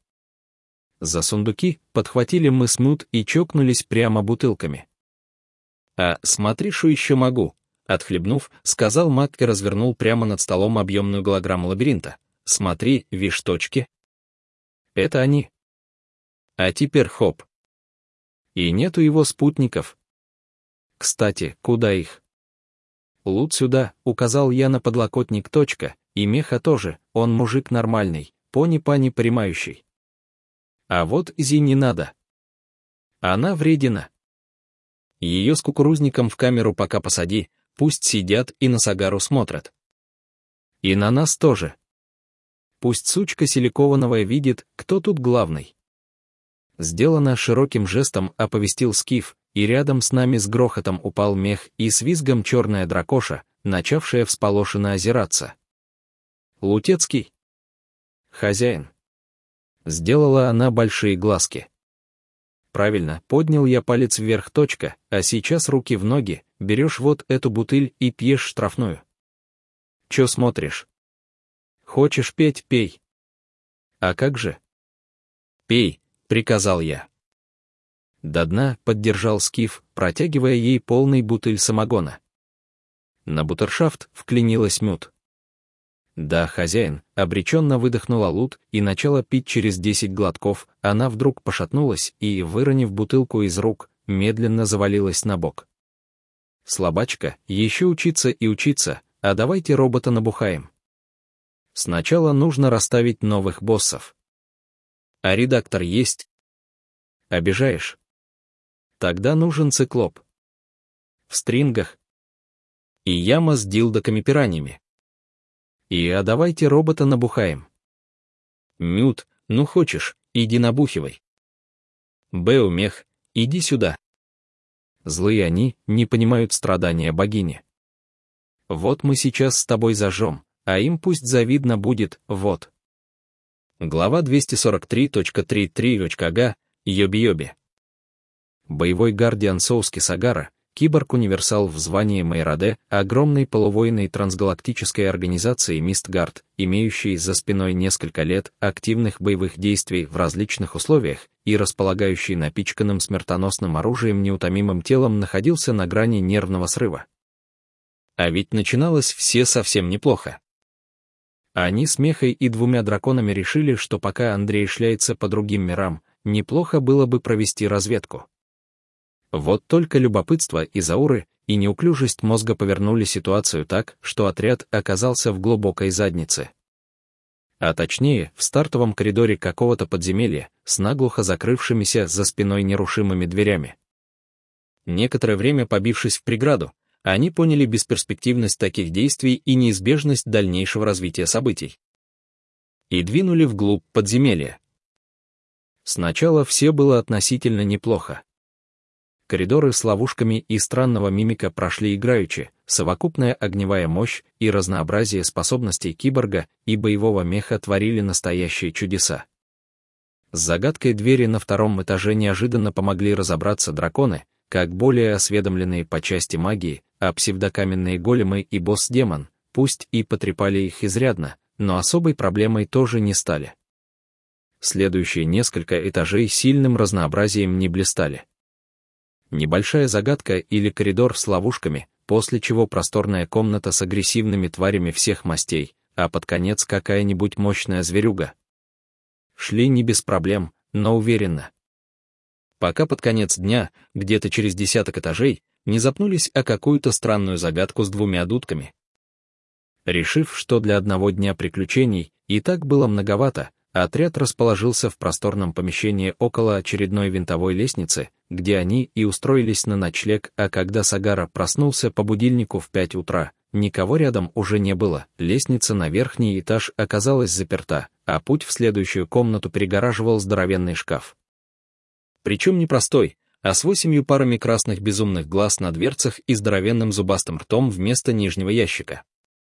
За сундуки подхватили мы с Мют и чокнулись прямо бутылками. «А, смотри, что еще могу», — отхлебнув, сказал маг и развернул прямо над столом объемную голограмму лабиринта. «Смотри, вишь точки?» «Это они». А теперь хоп. И нету его спутников. Кстати, куда их? Лут сюда, указал я на подлокотник точка, и Меха тоже, он мужик нормальный, пони-пани понимающий. А вот Зи не надо. Она вредина. Ее с кукурузником в камеру пока посади, пусть сидят и на Сагару смотрят. И на нас тоже. Пусть сучка силикованная видит, кто тут главный. Сделано широким жестом, оповестил Скиф, и рядом с нами с грохотом упал мех и с визгом черная дракоша, начавшая всполошенно озираться. «Лутецкий?» «Хозяин». Сделала она большие глазки. «Правильно, поднял я палец вверх точка, а сейчас руки в ноги, берешь вот эту бутыль и пьешь штрафную». «Чё смотришь?» «Хочешь петь, пей». «А как же?» «Пей», — приказал я. До дна поддержал Скиф, протягивая ей полный бутыль самогона. На бутершафт вклинилась Мют. «Да, хозяин», — обреченно выдохнула Лут и начала пить через десять глотков, она вдруг пошатнулась и, выронив бутылку из рук, медленно завалилась на бок. «Слабачка, еще учиться и учиться, а давайте робота набухаем. Сначала нужно расставить новых боссов. А редактор есть? Обижаешь? Тогда нужен циклоп. В стрингах. И яма с дилдоками-пираньями. И а давайте робота набухаем. Мют, ну хочешь, иди набухивай. Беумех, иди сюда. Злые они, не понимают страдания богини. Вот мы сейчас с тобой зажжем, а им пусть завидно будет, вот. Глава двести сорок три точка тридцать три точка га. Йоби-йоби. Боевой гардиан Соуски Сагара, киборг-универсал в звании Майраде, огромной полувоенной трансгалактической организации Мистгард, имеющей за спиной несколько лет активных боевых действий в различных условиях и располагающий напичканным смертоносным оружием неутомимым телом, находился на грани нервного срыва. А ведь начиналось все совсем неплохо. Они с Мехой и двумя драконами решили, что пока Андрей шляется по другим мирам, неплохо было бы провести разведку. Вот только любопытство Изауры и неуклюжесть мозга повернули ситуацию так, что отряд оказался в глубокой заднице. А точнее, в стартовом коридоре какого-то подземелья, с наглухо закрывшимися за спиной нерушимыми дверями. Некоторое время побившись в преграду, они поняли бесперспективность таких действий и неизбежность дальнейшего развития событий. И двинули вглубь подземелья. Сначала все было относительно неплохо. Коридоры с ловушками и странного мимика прошли играючи, совокупная огневая мощь и разнообразие способностей киборга и боевого меха творили настоящие чудеса. С загадкой двери на втором этаже неожиданно помогли разобраться драконы, как более осведомленные по части магии, а псевдокаменные големы и босс-демон, пусть и потрепали их изрядно, но особой проблемой тоже не стали. Следующие несколько этажей сильным разнообразием не блистали. Небольшая загадка или коридор с ловушками, после чего просторная комната с агрессивными тварями всех мастей, а под конец какая-нибудь мощная зверюга. Шли не без проблем, но уверенно. Пока под конец дня, где-то через десяток этажей, не запнулись о какую-то странную загадку с двумя дудками. Решив, что для одного дня приключений и так было многовато, отряд расположился в просторном помещении около очередной винтовой лестницы, где они и устроились на ночлег, а когда Сагара проснулся по будильнику в пять утра, никого рядом уже не было, лестница на верхний этаж оказалась заперта, а путь в следующую комнату перегораживал здоровенный шкаф. Причем не простой, а с восемью парами красных безумных глаз на дверцах и здоровенным зубастым ртом вместо нижнего ящика.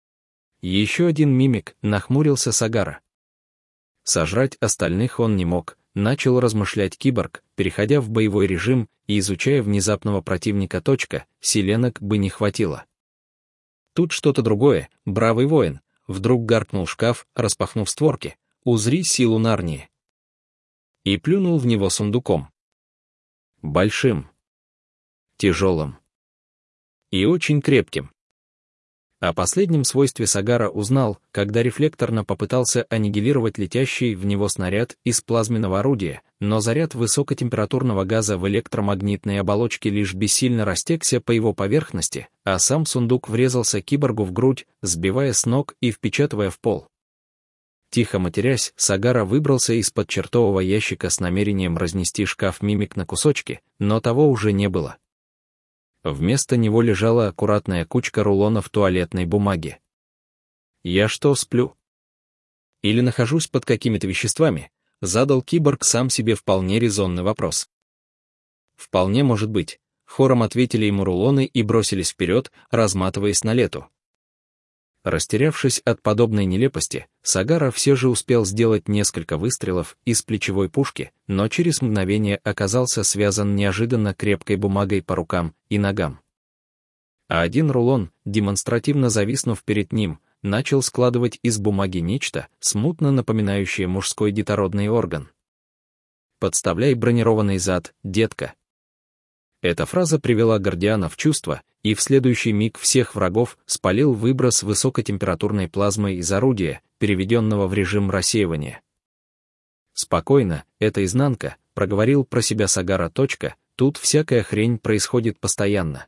Еще один мимик, нахмурился Сагара. Сожрать остальных он не мог, начал размышлять киборг, переходя в боевой режим и изучая внезапного противника. Точка, селенок бы не хватило. Тут что-то другое, бравый воин, вдруг гаркнул шкаф, распахнув створки, узри силу Нарнии. И плюнул в него сундуком. Большим, тяжелым и очень крепким. О последнем свойстве Сагара узнал, когда рефлекторно попытался аннигилировать летящий в него снаряд из плазменного орудия, но заряд высокотемпературного газа в электромагнитной оболочке лишь бессильно растекся по его поверхности, а сам сундук врезался киборгу в грудь, сбивая с ног и впечатывая в пол. Тихо матерясь, Сагара выбрался из-под чертового ящика с намерением разнести шкаф мимик на кусочки, но того уже не было. Вместо него лежала аккуратная кучка рулонов туалетной бумаги. «Я что, сплю? Или нахожусь под какими-то веществами?» — задал киборг сам себе вполне резонный вопрос. «Вполне может быть», — хором ответили ему рулоны и бросились вперед, разматываясь на лету. Растерявшись от подобной нелепости, Сагара все же успел сделать несколько выстрелов из плечевой пушки, но через мгновение оказался связан неожиданно крепкой бумагой по рукам и ногам. А один рулон, демонстративно зависнув перед ним, начал складывать из бумаги нечто, смутно напоминающее мужской детородный орган. «Подставляй бронированный зад, детка». Эта фраза привела Гордиана в чувство, и в следующий миг всех врагов спалил выброс высокотемпературной плазмы из орудия, переведенного в режим рассеивания. «Спокойно, это изнанка», — проговорил про себя Сагара. «Тут всякая хрень происходит постоянно».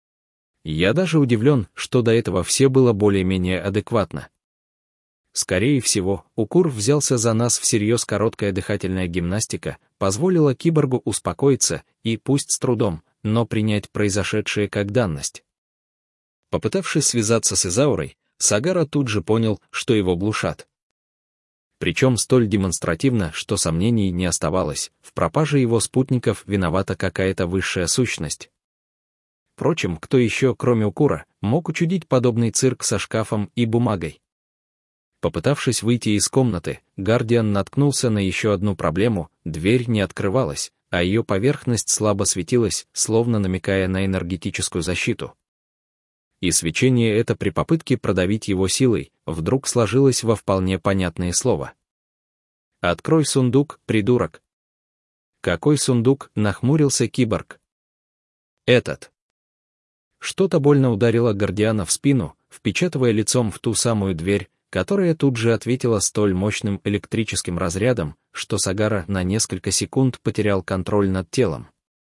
Я даже удивлен, что до этого все было более-менее адекватно. Скорее всего, укур взялся за нас всерьез. Короткая дыхательная гимнастика позволила киборгу успокоиться и, пусть с трудом, но принять произошедшее как данность. Попытавшись связаться с Изаурой, Сагара тут же понял, что его глушат. Причем столь демонстративно, что сомнений не оставалось, в пропаже его спутников виновата какая-то высшая сущность. Впрочем, кто еще, кроме укура, мог учудить подобный цирк со шкафом и бумагой? Попытавшись выйти из комнаты, Гардиан наткнулся на еще одну проблему: дверь не открывалась, а ее поверхность слабо светилась, словно намекая на энергетическую защиту. И свечение это при попытке продавить его силой вдруг сложилось во вполне понятное слово. «Открой сундук, придурок!» «Какой сундук?» — нахмурился киборг. «Этот». Что-то больно ударило Гардиана в спину, впечатывая лицом в ту самую дверь, которая тут же ответила столь мощным электрическим разрядом, что Сагара на несколько секунд потерял контроль над телом.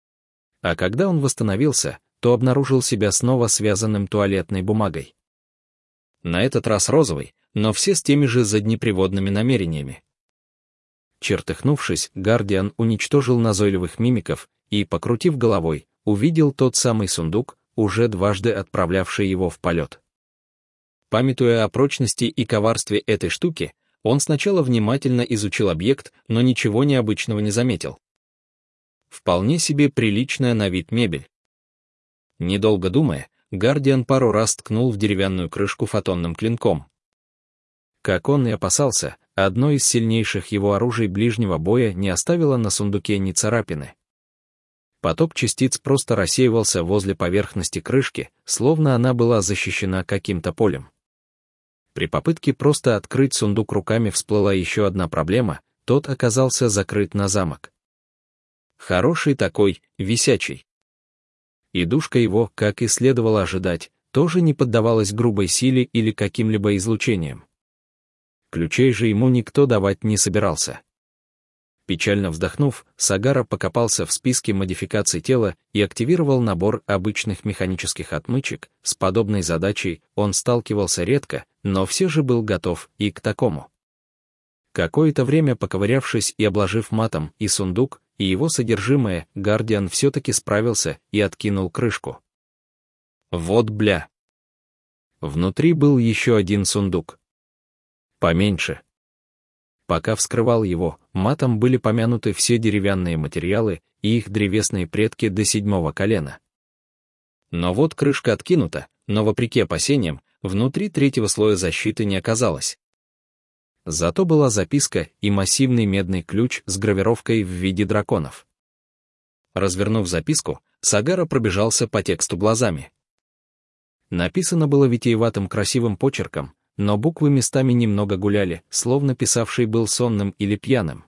А когда он восстановился, то обнаружил себя снова связанным туалетной бумагой. На этот раз розовой, но все с теми же заднеприводными намерениями. Чертыхнувшись, Гардиан уничтожил назойливых мимиков и, покрутив головой, увидел тот самый сундук, уже дважды отправлявший его в полет. Памятуя о прочности и коварстве этой штуки, он сначала внимательно изучил объект, но ничего необычного не заметил. Вполне себе приличная на вид мебель. Недолго думая, Гардиан пару раз ткнул в деревянную крышку фотонным клинком. Как он и опасался, одно из сильнейших его оружий ближнего боя не оставило на сундуке ни царапины. Поток частиц просто рассеивался возле поверхности крышки, словно она была защищена каким-то полем. При попытке просто открыть сундук руками всплыла еще одна проблема: тот оказался закрыт на замок. Хороший такой, висячий. И душка его, как и следовало ожидать, тоже не поддавалась грубой силе или каким-либо излучениям. Ключей же ему никто давать не собирался. Печально вздохнув, Сагара покопался в списке модификаций тела и активировал набор обычных механических отмычек. С подобной задачей он сталкивался редко, но все же был готов и к такому. Какое-то время поковырявшись и обложив матом и сундук, и его содержимое, Гардиан все-таки справился и откинул крышку. Вот бля! Внутри был еще один сундук. Поменьше. Пока вскрывал его, матом были помянуты все деревянные материалы и их древесные предки до седьмого колена. Но вот крышка откинута, но, вопреки опасениям, внутри третьего слоя защиты не оказалось. Зато была записка и массивный медный ключ с гравировкой в виде драконов. Развернув записку, Сагара пробежался по тексту глазами. Написано было витиеватым красивым почерком, но буквы местами немного гуляли, словно писавший был сонным или пьяным.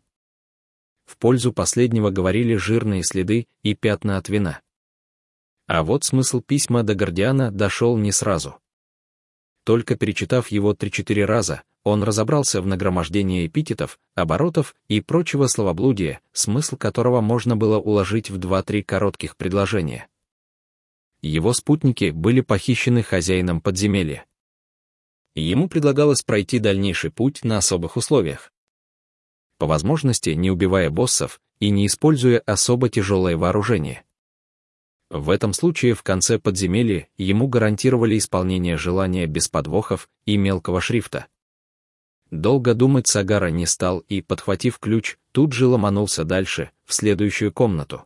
В пользу последнего говорили жирные следы и пятна от вина. А вот смысл письма до Гардиана дошел не сразу. Только перечитав его три-четыре раза, он разобрался в нагромождении эпитетов, оборотов и прочего словоблудия, смысл которого можно было уложить в два-три коротких предложения. Его спутники были похищены хозяином подземелья. Ему предлагалось пройти дальнейший путь на особых условиях. По возможности не убивая боссов и не используя особо тяжелое вооружение. В этом случае в конце подземелья ему гарантировали исполнение желания без подвохов и мелкого шрифта. Долго думать Сагара не стал и, подхватив ключ, тут же ломанулся дальше, в следующую комнату.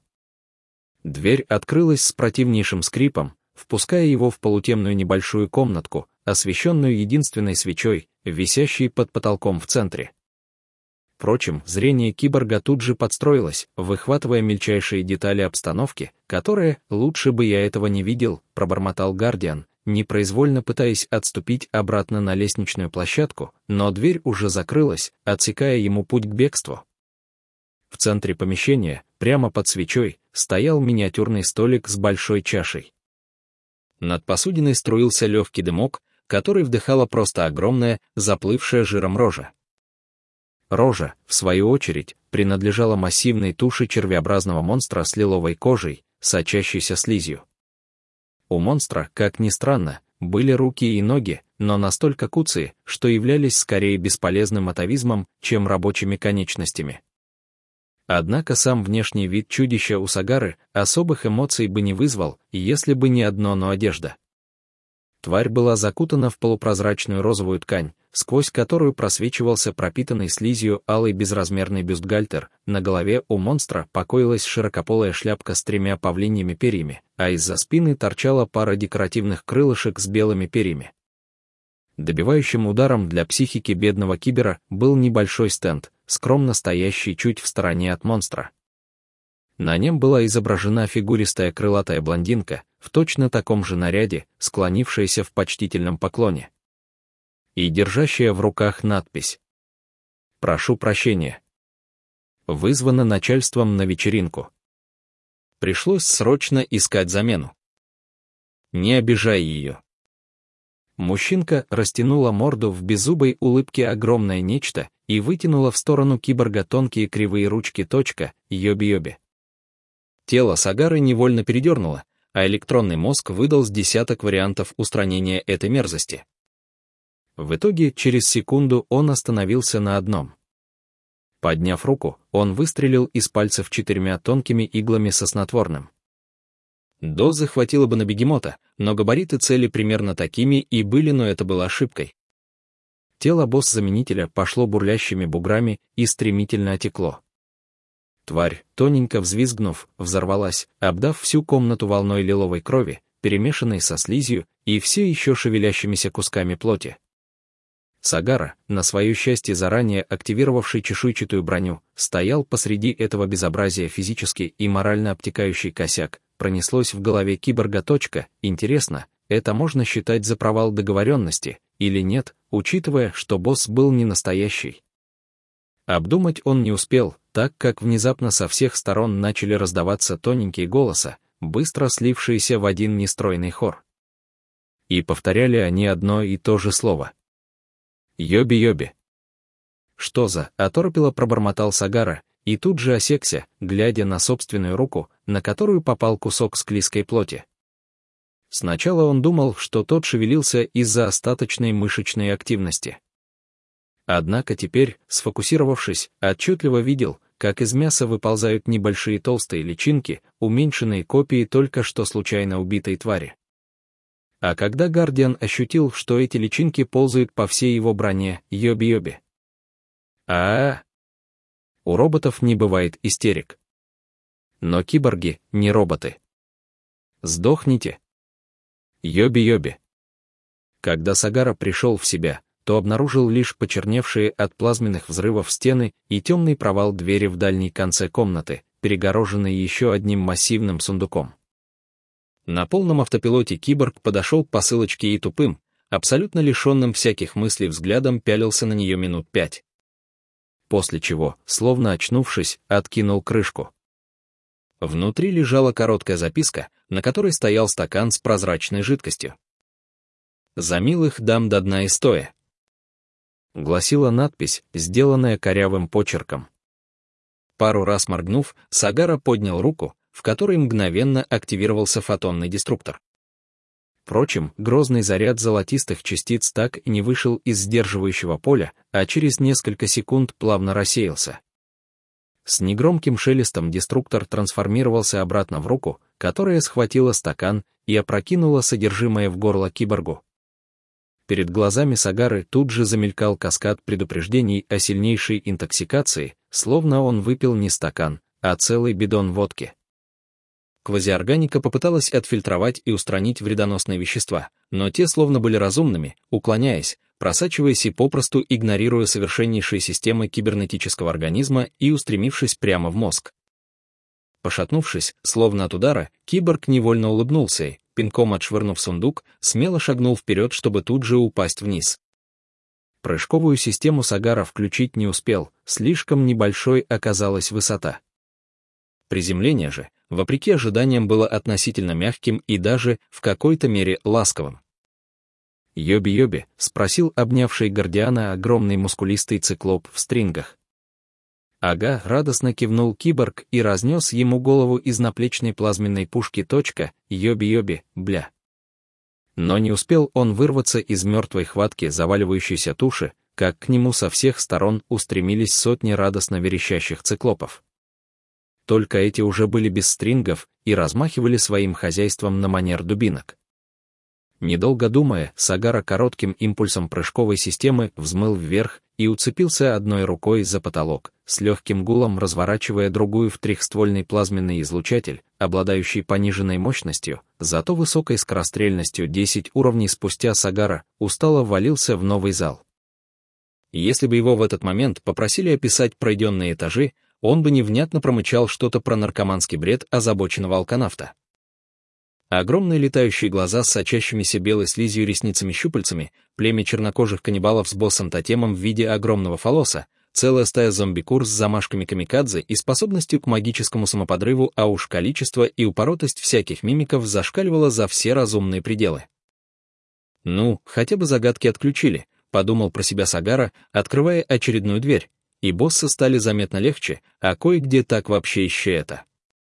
Дверь открылась с противнейшим скрипом, впуская его в полутемную небольшую комнатку, освещенную единственной свечой, висящей под потолком в центре. Впрочем, зрение киборга тут же подстроилось, выхватывая мельчайшие детали обстановки, которые «лучше бы я этого не видел», пробормотал Гардиан, непроизвольно пытаясь отступить обратно на лестничную площадку, но дверь уже закрылась, отсекая ему путь к бегству. В центре помещения, прямо под свечой, стоял миниатюрный столик с большой чашей. Над посудиной струился легкий дымок, который вдыхала просто огромная, заплывшая жиром рожа. Рожа, в свою очередь, принадлежала массивной туше червеобразного монстра с лиловой кожей, сочащейся слизью. У монстра, как ни странно, были руки и ноги, но настолько куцые, что являлись скорее бесполезным атовизмом, чем рабочими конечностями. Однако сам внешний вид чудища у Сагары особых эмоций бы не вызвал, если бы не одно но одежда. Тварь была закутана в полупрозрачную розовую ткань, сквозь которую просвечивался пропитанный слизью алый безразмерный бюстгальтер, на голове у монстра покоилась широкополая шляпка с тремя павлиньими перьями, а из-за спины торчала пара декоративных крылышек с белыми перьями. Добивающим ударом для психики бедного кибера был небольшой стенд, скромно стоящий чуть в стороне от монстра. На нем была изображена фигуристая крылатая блондинка, в точно таком же наряде, склонившаяся в почтительном поклоне. И держащая в руках надпись: «Прошу прощения. Вызвано начальством на вечеринку. Пришлось срочно искать замену. Не обижай ее». Мужчинка растянула морду в беззубой улыбке огромное нечто и вытянула в сторону киборга тонкие кривые ручки. Точка, йоби-йоби. Тело Сагары невольно передернуло, а электронный мозг выдал с десяток вариантов устранения этой мерзости. В итоге, через секунду он остановился на одном. Подняв руку, он выстрелил из пальцев четырьмя тонкими иглами со снотворным. Дозы хватило бы на бегемота, но габариты цели примерно такими и были, но это было ошибкой. Тело босс-заменителя пошло бурлящими буграми и стремительно отекло. Тварь, тоненько взвизгнув, взорвалась, обдав всю комнату волной лиловой крови, перемешанной со слизью и все еще шевелящимися кусками плоти. Сагара, на свое счастье заранее активировавший чешуйчатую броню, стоял посреди этого безобразия. Физически и морально обтекающий косяк. Пронеслось в голове киборга. Точка. Интересно, это можно считать за провал договоренности или нет, учитывая, что босс был не настоящий? Обдумать он не успел, так как внезапно со всех сторон начали раздаваться тоненькие голоса, быстро слившиеся в один нестройный хор. И повторяли они одно и то же слово. «Йоби-йоби». «Что за?» — оторопело пробормотал Сагара, и тут же осекся, глядя на собственную руку, на которую попал кусок склизкой плоти. Сначала он думал, что тот шевелился из-за остаточной мышечной активности. Однако теперь, сфокусировавшись, отчетливо видел, как из мяса выползают небольшие толстые личинки, уменьшенные копии только что случайно убитой твари. А когда Гардиан ощутил, что эти личинки ползают по всей его броне, йоби-йоби. А-а-а! У роботов не бывает истерик. Но киборги не роботы. Сдохните. Йоби-йоби. Когда Сагара пришел в себя, то обнаружил лишь почерневшие от плазменных взрывов стены и темный провал двери в дальней конце комнаты, перегороженный еще одним массивным сундуком. На полном автопилоте киборг подошел к посылочке и тупым, абсолютно лишенным всяких мыслей взглядом пялился на нее минут пять. После чего, словно очнувшись, откинул крышку. Внутри лежала короткая записка, на которой стоял стакан с прозрачной жидкостью. «За милых дам до дна и стоя», — гласила надпись, сделанная корявым почерком. Пару раз моргнув, Сагара поднял руку, в которой мгновенно активировался фотонный деструктор. Впрочем, грозный заряд золотистых частиц так и не вышел из сдерживающего поля, а через несколько секунд плавно рассеялся. С негромким шелестом деструктор трансформировался обратно в руку, которая схватила стакан и опрокинула содержимое в горло киборгу. Перед глазами Сагары тут же замелькал каскад предупреждений о сильнейшей интоксикации, словно он выпил не стакан, а целый бидон водки. Квазиорганика попыталась отфильтровать и устранить вредоносные вещества, но те словно были разумными, уклоняясь, просачиваясь и попросту игнорируя совершеннейшие системы кибернетического организма и устремившись прямо в мозг. Пошатнувшись, словно от удара, киборг невольно улыбнулся и, пинком отшвырнув сундук, смело шагнул вперед, чтобы тут же упасть вниз. Прыжковую систему Сагара включить не успел, слишком небольшой оказалась высота. Приземление же, вопреки ожиданиям, было относительно мягким и даже, в какой-то мере, ласковым. «Йоби-йоби?» — спросил обнявший Гардиана огромный мускулистый циклоп в стрингах. «Ага», — радостно кивнул киборг и разнес ему голову из наплечной плазменной пушки. Точка, йоби-йоби, бля. Но не успел он вырваться из мертвой хватки заваливающейся туши, как к нему со всех сторон устремились сотни радостно верещащих циклопов. Только эти уже были без стрингов и размахивали своим хозяйством на манер дубинок. Недолго думая, Сагара коротким импульсом прыжковой системы взмыл вверх и уцепился одной рукой за потолок, с легким гулом разворачивая другую в трехствольный плазменный излучатель, обладающий пониженной мощностью, зато высокой скорострельностью десять уровней спустя Сагара устало ввалился в новый зал. Если бы его в этот момент попросили описать пройденные этажи, он бы невнятно промычал что-то про наркоманский бред озабоченного алканавта. Огромные летающие глаза с сочащимися белой слизью ресницами-щупальцами, племя чернокожих каннибалов с боссом-тотемом в виде огромного фалоса, целая стая зомби-кур с замашками камикадзе и способностью к магическому самоподрыву, а уж количество и упоротость всяких мимиков зашкаливало за все разумные пределы. «Ну, хотя бы загадки отключили», — подумал про себя Сагара, открывая очередную дверь, и боссы стали заметно легче, а кое-где так вообще еще это.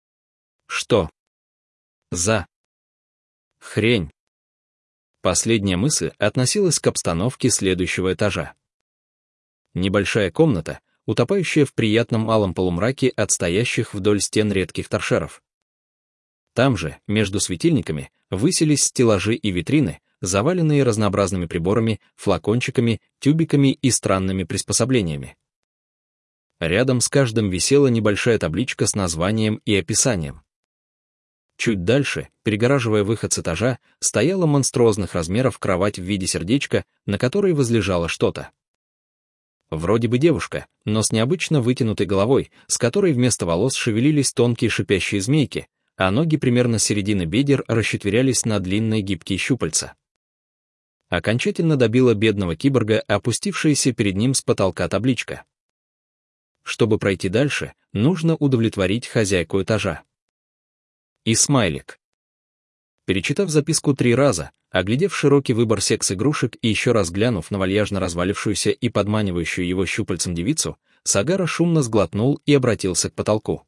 Что за хрень? Последняя мысль относилась к обстановке следующего этажа. Небольшая комната, утопающая в приятном алом полумраке от стоящих вдоль стен редких торшеров. Там же, между светильниками, высились стеллажи и витрины, заваленные разнообразными приборами, флакончиками, тюбиками и странными приспособлениями. Рядом с каждым висела небольшая табличка с названием и описанием. Чуть дальше, перегораживая выход с этажа, стояла монструозных размеров кровать в виде сердечка, на которой возлежало что-то. Вроде бы девушка, но с необычно вытянутой головой, с которой вместо волос шевелились тонкие шипящие змейки, а ноги примерно с середины бедер расщетверялись на длинные гибкие щупальца. Окончательно добила бедного киборга опустившаяся перед ним с потолка табличка. Чтобы пройти дальше, нужно удовлетворить хозяйку этажа. И смайлик. Перечитав записку три раза, оглядев широкий выбор секс-игрушек и еще раз глянув на вальяжно развалившуюся и подманивающую его щупальцем девицу, Сагара шумно сглотнул и обратился к потолку.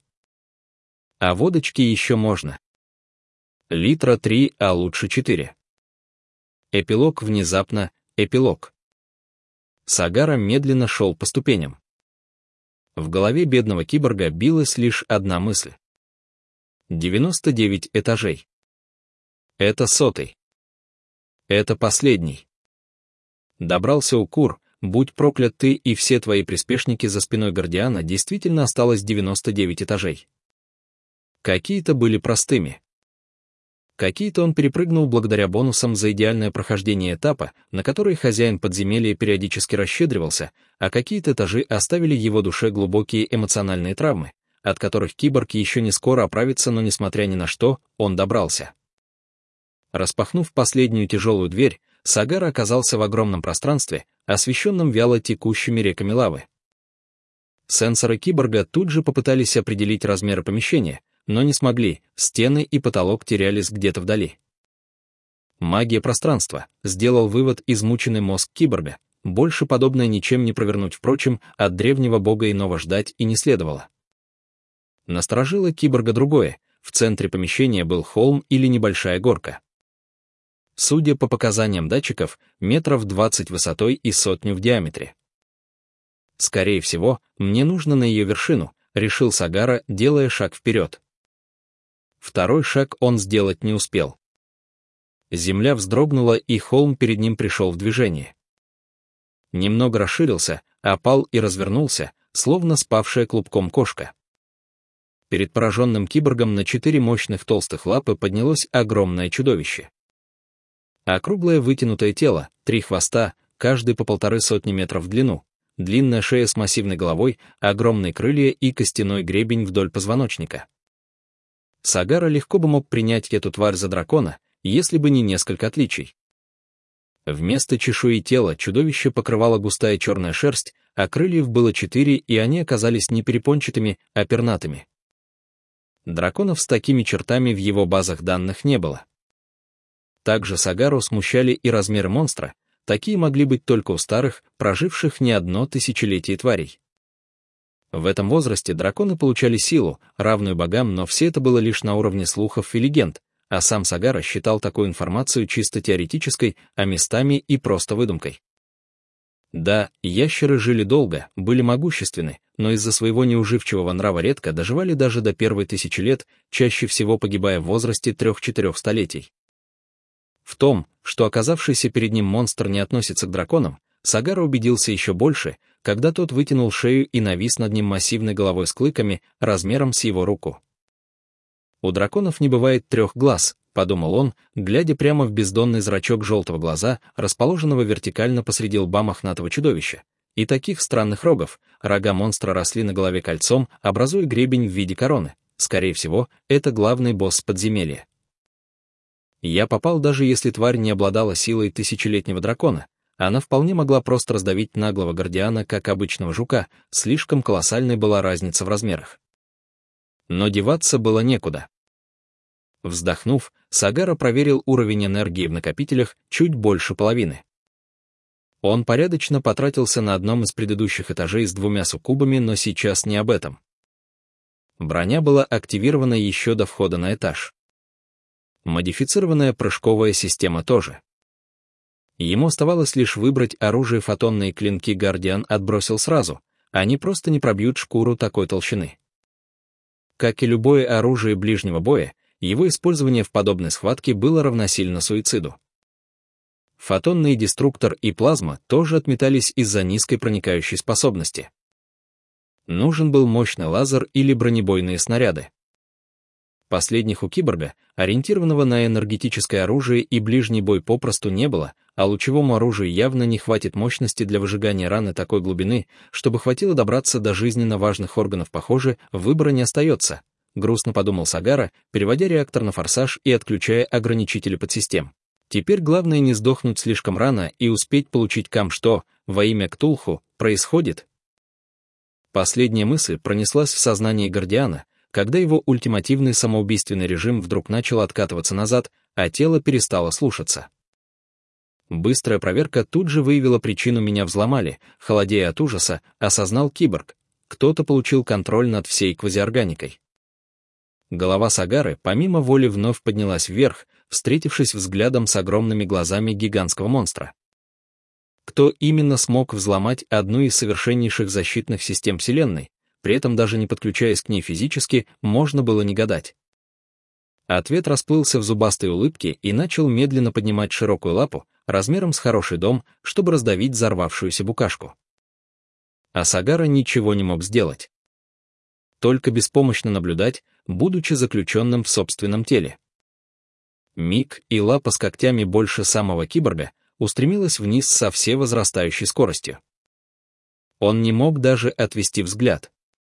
А водочки еще можно. Литра три, а лучше четыре. Эпилог внезапно, эпилог. Сагара медленно шел по ступеням. В голове бедного киборга билась лишь одна мысль. девяносто девять этажей. Это сотый. Это последний. Добрался Укур, будь проклят ты и все твои приспешники, за спиной Гордиана действительно осталось девяносто девять этажей. Какие-то были простыми. Какие-то он перепрыгнул благодаря бонусам за идеальное прохождение этапа, на который хозяин подземелья периодически расщедривался, а какие-то этажи оставили его душе глубокие эмоциональные травмы, от которых киборг еще не скоро оправится, но несмотря ни на что, он добрался. Распахнув последнюю тяжелую дверь, Сагара оказался в огромном пространстве, освещенном вяло текущими реками лавы. Сенсоры киборга тут же попытались определить размеры помещения, но не смогли, стены и потолок терялись где-то вдали. Магия пространства, сделал вывод измученный мозг киборга, больше подобное ничем не провернуть, впрочем, от древнего бога иного ждать и не следовало. Насторожило киборга другое, в центре помещения был холм или небольшая горка. Судя по показаниям датчиков, метров двадцать высотой и сотню в диаметре. Скорее всего, мне нужно на ее вершину, решил Сагара, делая шаг вперед. Второй шаг он сделать не успел. Земля вздрогнула, и холм перед ним пришел в движение. Немного расширился, опал и развернулся, словно спавшая клубком кошка. Перед пораженным киборгом на четыре мощных толстых лапы поднялось огромное чудовище. Округлое вытянутое тело, три хвоста, каждый по полторы сотни метров в длину, длинная шея с массивной головой, огромные крылья и костяной гребень вдоль позвоночника. Сагара легко бы мог принять эту тварь за дракона, если бы не несколько отличий. Вместо чешуи тела чудовище покрывала густая черная шерсть, а крыльев было четыре, и они оказались не перепончатыми, а пернатыми. Драконов с такими чертами в его базах данных не было. Также Сагару смущали и размеры монстра, такие могли быть только у старых, проживших не одно тысячелетие тварей. В этом возрасте драконы получали силу, равную богам, но все это было лишь на уровне слухов и легенд, а сам Сагара считал такую информацию чисто теоретической, а местами и просто выдумкой. Да, ящеры жили долго, были могущественны, но из-за своего неуживчивого нрава редко доживали даже до первой тысячи лет, чаще всего погибая в возрасте трех-четырех столетий. В том, что оказавшийся перед ним монстр не относится к драконам, Сагара убедился еще больше, когда тот вытянул шею и навис над ним массивной головой с клыками, размером с его руку. У драконов не бывает трех глаз, подумал он, глядя прямо в бездонный зрачок желтого глаза, расположенного вертикально посреди лба мохнатого чудовища. И таких странных рогов. Рога монстра росли на голове кольцом, образуя гребень в виде короны. Скорее всего, это главный босс подземелья. Я попал, даже если тварь не обладала силой тысячелетнего дракона. Она вполне могла просто раздавить наглого Гордиана, как обычного жука, слишком колоссальной была разница в размерах. Но деваться было некуда. Вздохнув, Сагара проверил уровень энергии в накопителях чуть больше половины. Он порядочно потратился на одном из предыдущих этажей с двумя суккубами, но сейчас не об этом. Броня была активирована еще до входа на этаж. Модифицированная прыжковая система тоже. Ему оставалось лишь выбрать оружие. Фотонные клинки Гардиан отбросил сразу, они просто не пробьют шкуру такой толщины. Как и любое оружие ближнего боя, его использование в подобной схватке было равносильно суициду. Фотонный деструктор и плазма тоже отметались из-за низкой проникающей способности. Нужен был мощный лазер или бронебойные снаряды. Последних у киборга, ориентированного на энергетическое оружие, и ближний бой попросту не было, а лучевому оружию явно не хватит мощности для выжигания раны такой глубины, чтобы хватило добраться до жизненно важных органов. Похоже, выбора не остается, грустно подумал Сагара, переводя реактор на форсаж и отключая ограничители подсистем. Теперь главное не сдохнуть слишком рано и успеть получить кам. Что, во имя Ктулху, происходит? Последняя мысль пронеслась в сознании Гордиана, когда его ультимативный самоубийственный режим вдруг начал откатываться назад, а тело перестало слушаться. Быстрая проверка тут же выявила причину. Меня взломали, холодея от ужаса, осознал киборг. Кто-то получил контроль над всей квазиорганикой. Голова Сагары помимо воли вновь поднялась вверх, встретившись взглядом с огромными глазами гигантского монстра. Кто именно смог взломать одну из совершеннейших защитных систем Вселенной, при этом даже не подключаясь к ней физически, можно было не гадать. Ответ расплылся в зубастой улыбке и начал медленно поднимать широкую лапу, размером с хороший дом, чтобы раздавить взорвавшуюся букашку. А Сагара ничего не мог сделать. Только беспомощно наблюдать, будучи заключенным в собственном теле. Миг, и лапа с когтями больше самого киборга устремилась вниз со все возрастающей скоростью. Он не мог даже отвести взгляд.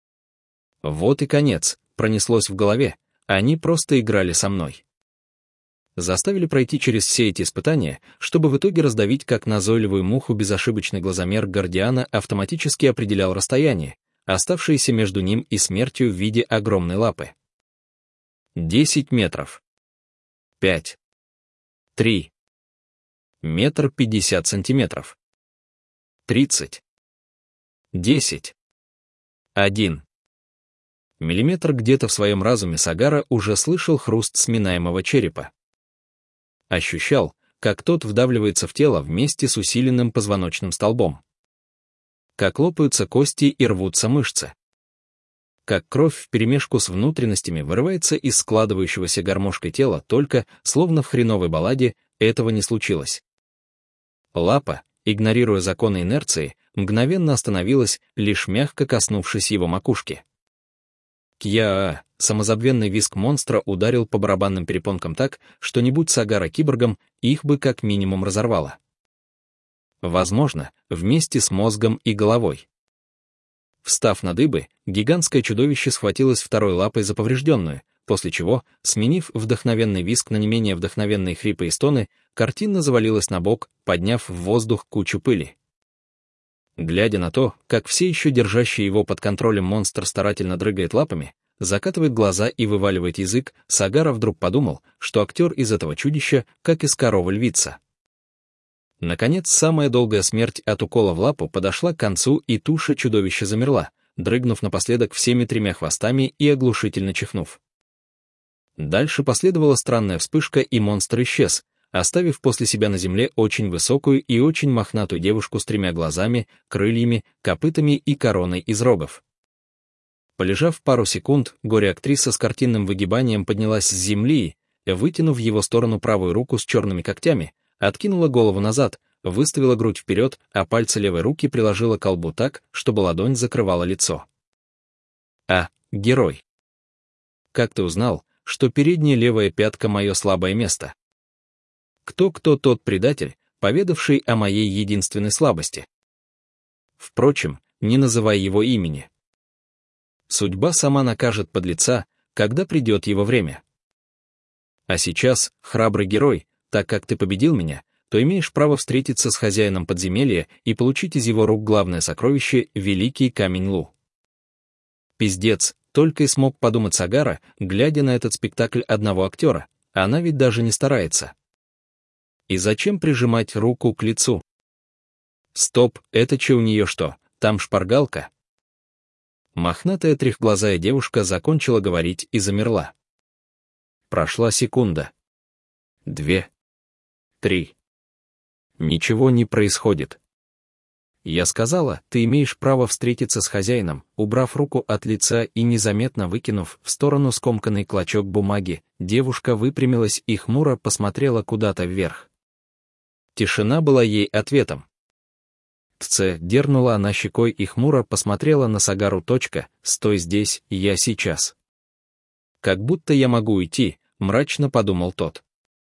Вот и конец, пронеслось в голове, они просто играли со мной. Заставили пройти через все эти испытания, чтобы в итоге раздавить как назойливую муху. Безошибочный глазомер Гордиана автоматически определял расстояние, оставшееся между ним и смертью в виде огромной лапы. Десять метров. Пять. Три. Метр пятьдесят сантиметров. Тридцать. Десять. Один. Миллиметр. Где-то в своем разуме Сагара уже слышал хруст сминаемого черепа. Ощущал, как тот вдавливается в тело вместе с усиленным позвоночным столбом. Как лопаются кости и рвутся мышцы. Как кровь вперемешку с внутренностями вырывается из складывающегося гармошкой тела, только, словно в хреновой балладе, этого не случилось. Лапа, игнорируя законы инерции, мгновенно остановилась, лишь мягко коснувшись его макушки. Кья-а! Самозабвенный визг монстра ударил по барабанным перепонкам так, что не будь Сагара киборгом, их бы как минимум разорвало. Возможно, вместе с мозгом и головой. Встав на дыбы, гигантское чудовище схватилось второй лапой за поврежденную, после чего, сменив вдохновенный визг на не менее вдохновенные хрипы и стоны, картинно завалилась на бок, подняв в воздух кучу пыли. Глядя на то, как все еще держащий его под контролем монстр старательно дрыгает лапами, закатывает глаза и вываливает язык, Сагара вдруг подумал, что актер из этого чудища, как из коровы львица. Наконец, самая долгая смерть от укола в лапу подошла к концу, и туша чудовища замерла, дрыгнув напоследок всеми тремя хвостами и оглушительно чихнув. Дальше последовала странная вспышка, и монстр исчез, оставив после себя на земле очень высокую и очень мохнатую девушку с тремя глазами, крыльями, копытами и короной из рогов. Полежав пару секунд, горе-актриса с картинным выгибанием поднялась с земли и, вытянув в его сторону правую руку с черными когтями, откинула голову назад, выставила грудь вперед, а пальцы левой руки приложила к колбу так, чтобы ладонь закрывала лицо. А, герой. Как ты узнал, что передняя левая пятка — мое слабое место. Кто-кто тот предатель, поведавший о моей единственной слабости? Впрочем, не называй его имени. Судьба сама накажет подлеца, когда придет его время. А сейчас, храбрый герой, так как ты победил меня, то имеешь право встретиться с хозяином подземелья и получить из его рук главное сокровище — великий камень Лу. Пиздец, только и смог подумать Сагара, глядя на этот спектакль одного актера, она ведь даже не старается. И зачем прижимать руку к лицу? Стоп, это че у нее что, там шпаргалка? Мохнатая трехглазая девушка закончила говорить и замерла. Прошла секунда. Две. Три. Ничего не происходит. Я сказала, ты имеешь право встретиться с хозяином, убрав руку от лица и незаметно выкинув в сторону скомканный клочок бумаги, девушка выпрямилась и хмуро посмотрела куда-то вверх. Тишина была ей ответом. Тце, дернула она щекой и хмуро посмотрела на Сагару. Точка, стой здесь, я сейчас. Как будто я могу уйти, мрачно подумал тот.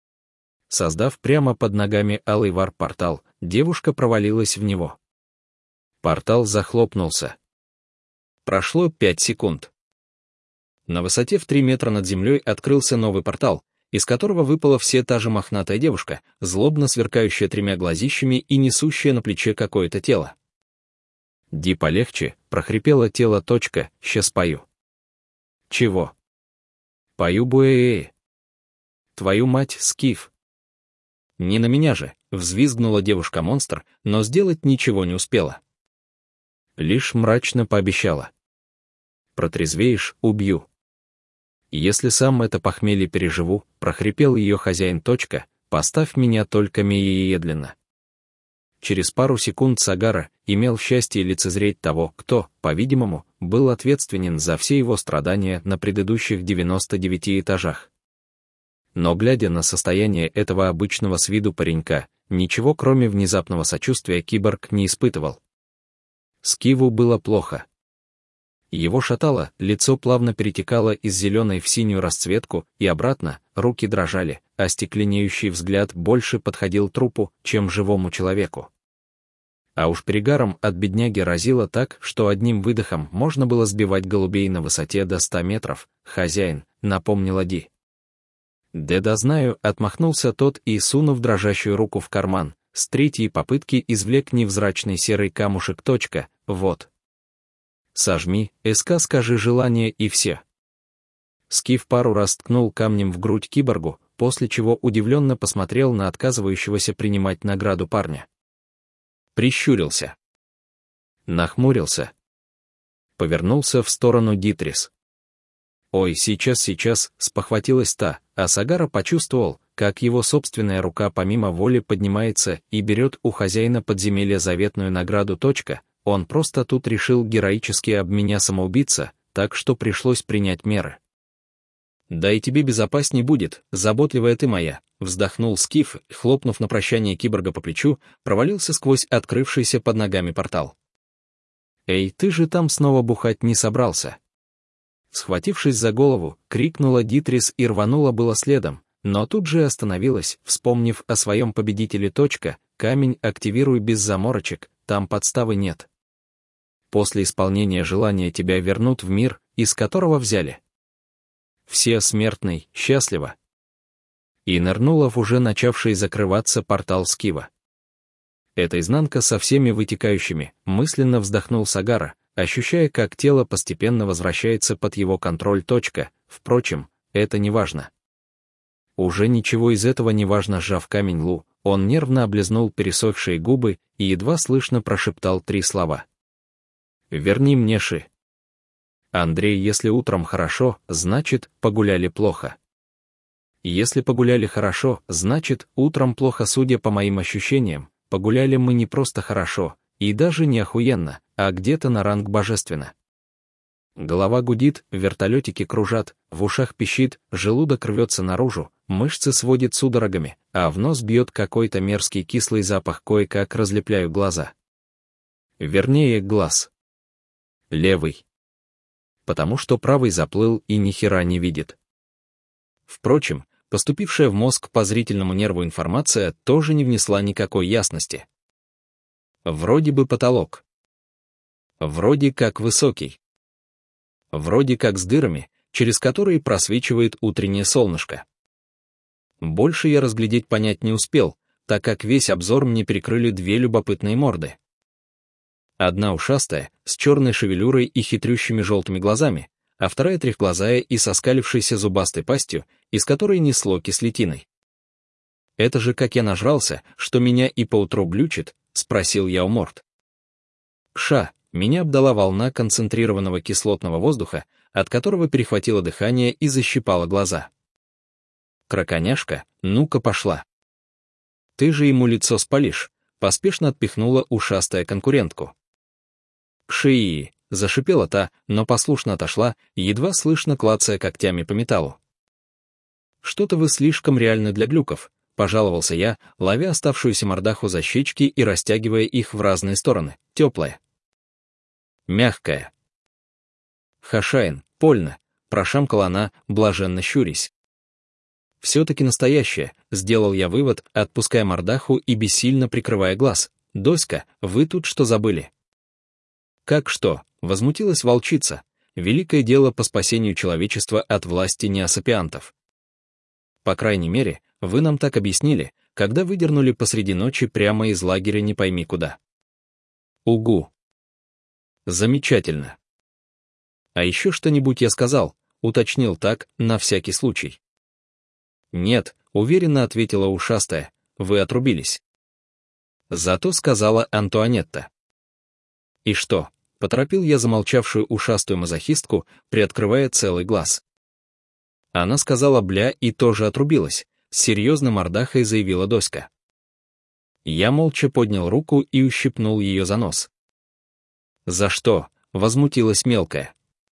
Создав прямо под ногами алый варп-портал, девушка провалилась в него. Портал захлопнулся. Прошло пять секунд. На высоте в три метра над землей открылся новый портал, из которого выпала все та же мохнатая девушка, злобно сверкающая тремя глазищами и несущая на плече какое-то тело. «Ди полегче», — прохрипело тело. Точка, «щас пою». «Чего?» «Пою буэ-э-э». «Твою мать, Скиф!» «Не на меня же!» — взвизгнула девушка-монстр, но сделать ничего не успела. Лишь мрачно пообещала. «Протрезвеешь — убью». «Если сам это похмелье переживу», — прохрипел ее хозяин. Точка, «поставь меня только медленно». Через пару секунд Сагара имел счастье лицезреть того, кто, по-видимому, был ответственен за все его страдания на предыдущих девяноста девяти этажах. Но, глядя на состояние этого обычного с виду паренька, ничего кроме внезапного сочувствия киборг не испытывал. Скифу было плохо. Его шатало, лицо плавно перетекало из зеленой в синюю расцветку и обратно, руки дрожали, а стекленеющий взгляд больше подходил трупу, чем живому человеку. А уж перегаром от бедняги разило так, что одним выдохом можно было сбивать голубей на высоте до ста метров. «Хозяин», — напомнила Ди. «Да-да, знаю», — отмахнулся тот и, сунув дрожащую руку в карман, с третьей попытки извлек невзрачный серый камушек. Точка, вот. Сожми, СК, скажи желание и все. Скиф пару раз ткнул камнем в грудь киборгу, после чего удивленно посмотрел на отказывающегося принимать награду парня. Прищурился. Нахмурился. Повернулся в сторону Дитрис. «Ой, сейчас, сейчас», — спохватилась та, а Сагара почувствовал, как его собственная рука помимо воли поднимается и берет у хозяина подземелья заветную награду. Точка, он просто тут решил героически об меня самоубийца, так что пришлось принять меры. «Да и тебе безопасней будет, заботливая ты моя», — вздохнул Скиф, хлопнув на прощание киборга по плечу, провалился сквозь открывшийся под ногами портал. «Эй, ты же там снова бухать не собрался?» Схватившись за голову, крикнула Дитрис и рванула было следом, но тут же остановилась, вспомнив о своем победителе. Точка, камень активируй без заморочек, там подставы нет. После исполнения желания тебя вернут в мир, из которого взяли. Все смертный, счастливо. И нырнула в уже начавший закрываться портал Скифа. Это изнанка со всеми вытекающими, мысленно вздохнул Сагара, ощущая, как тело постепенно возвращается под его контроль. Точка, впрочем, это не важно. Уже ничего из этого не важно. Сжав камень Лу, он нервно облизнул пересохшие губы и едва слышно прошептал три слова. «Верни мне Ши». «Андрей, если утром хорошо, значит, погуляли плохо. Если погуляли хорошо, значит, утром плохо. Судя по моим ощущениям, погуляли мы не просто хорошо, и даже не охуенно, а где-то на ранг божественно». Голова гудит, вертолетики кружат, в ушах пищит, желудок рвется наружу, мышцы сводит судорогами, а в нос бьет какой-то мерзкий кислый запах. Кое-как разлепляю глаза. Вернее, глаз. Левый. Потому что правый заплыл и ни хера не видит. Впрочем, поступившая в мозг по зрительному нерву информация тоже не внесла никакой ясности. Вроде бы потолок. Вроде как высокий. Вроде как с дырами, через которые просвечивает утреннее солнышко. Больше я разглядеть понять не успел, так как весь обзор мне перекрыли две любопытные морды. Одна ушастая, с черной шевелюрой и хитрющими желтыми глазами, а вторая трехглазая и со скалившейся зубастой пастью, из которой несло кислетиной. «Это же как я нажрался, что меня и поутру глючит?» — спросил я у морд. Ша, меня обдала волна концентрированного кислотного воздуха, от которого перехватило дыхание и защипало глаза. «Краконяшка, ну-ка пошла. Ты же ему лицо спалишь», — поспешно отпихнула ушастая конкурентку. «Пшии!» — зашипела та, но послушно отошла, едва слышно клацая когтями по металлу. «Что-то вы слишком реальны для глюков», — пожаловался я, ловя оставшуюся мордаху за щечки и растягивая их в разные стороны. «Теплая». «Мягкая». «Хашайн, больно», — прошамкала она, блаженно щурясь. «Все-таки настоящая», — сделал я вывод, отпуская мордаху и бессильно прикрывая глаз. «Доська, вы тут что забыли?» «Как что?» — возмутилась волчица. «Великое дело по спасению человечества от власти неосапиантов. По крайней мере, вы нам так объяснили, когда выдернули посреди ночи прямо из лагеря не пойми куда». «Угу». «Замечательно». «А еще что-нибудь я сказал», — уточнил так, на всякий случай. «Нет», — уверенно ответила ушастая, — «вы отрубились». Зато сказала Антуанетта. «И что?» — поторопил я замолчавшую ушастую мазохистку, приоткрывая целый глаз. Она сказала «бля» и тоже отрубилась, с серьезной мордахой заявила Доська. Я молча поднял руку и ущипнул ее за нос. «За что?» — возмутилась мелкая.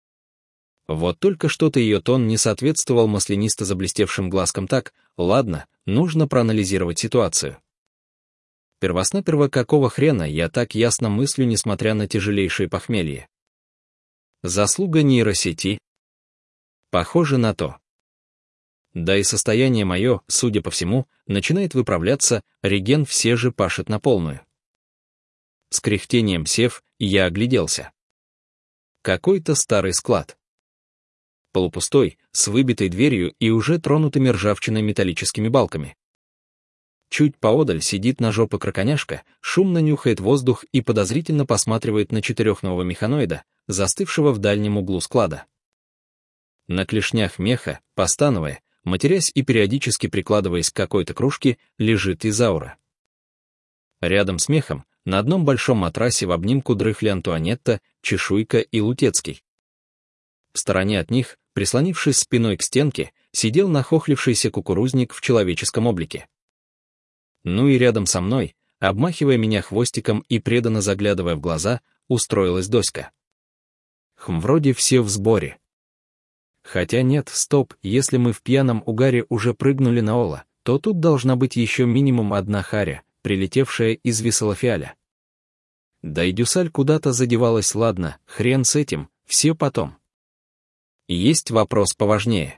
Вот только что-то ее тон не соответствовал маслянисто заблестевшим глазкам. Так, ладно, нужно проанализировать ситуацию. Первоснаперво какого хрена я так ясно мыслю, несмотря на тяжелейшее похмелье? Заслуга нейросети? Похоже на то. Да и состояние мое, судя по всему, начинает выправляться, реген все же пашет на полную. С кряхтением сев, я огляделся. Какой-то старый склад. Полупустой, с выбитой дверью и уже тронутыми ржавчиной металлическими балками. Чуть поодаль сидит на жопе краконяшка, шумно нюхает воздух и подозрительно посматривает на четырехногого механоида, застывшего в дальнем углу склада. На клешнях меха, постановая, матерясь и периодически прикладываясь к какой-то кружке, лежит Изаура. Рядом с мехом, на одном большом матрасе в обнимку дрыхли Антуанетта, Чешуйка и Лутецкий. В стороне от них, прислонившись спиной к стенке, сидел нахохлившийся кукурузник в человеческом облике. Ну и рядом со мной, обмахивая меня хвостиком и преданно заглядывая в глаза, устроилась Доська. Хм, вроде все в сборе. Хотя нет, стоп, если мы в пьяном угаре уже прыгнули на Ола, то тут должна быть еще минимум одна харя, прилетевшая из Висалафиаля. Да и Дюсаль куда-то задевалась, ладно, хрен с этим, все потом. Есть вопрос поважнее.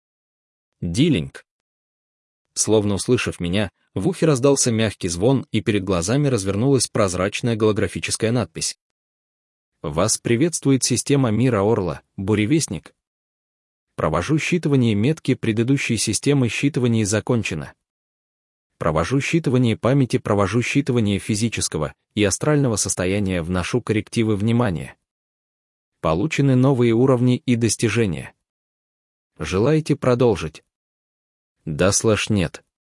Дилинг. Словно услышав меня, в ухе раздался мягкий звон, и перед глазами развернулась прозрачная голографическая надпись. Вас приветствует система мира Орла, буревестник. Провожу считывание метки предыдущей системы считывания закончено. Провожу считывание памяти, провожу считывание физического и астрального состояния, вношу коррективы внимания. Получены новые уровни и достижения. Желаете продолжить? Да слэш нет.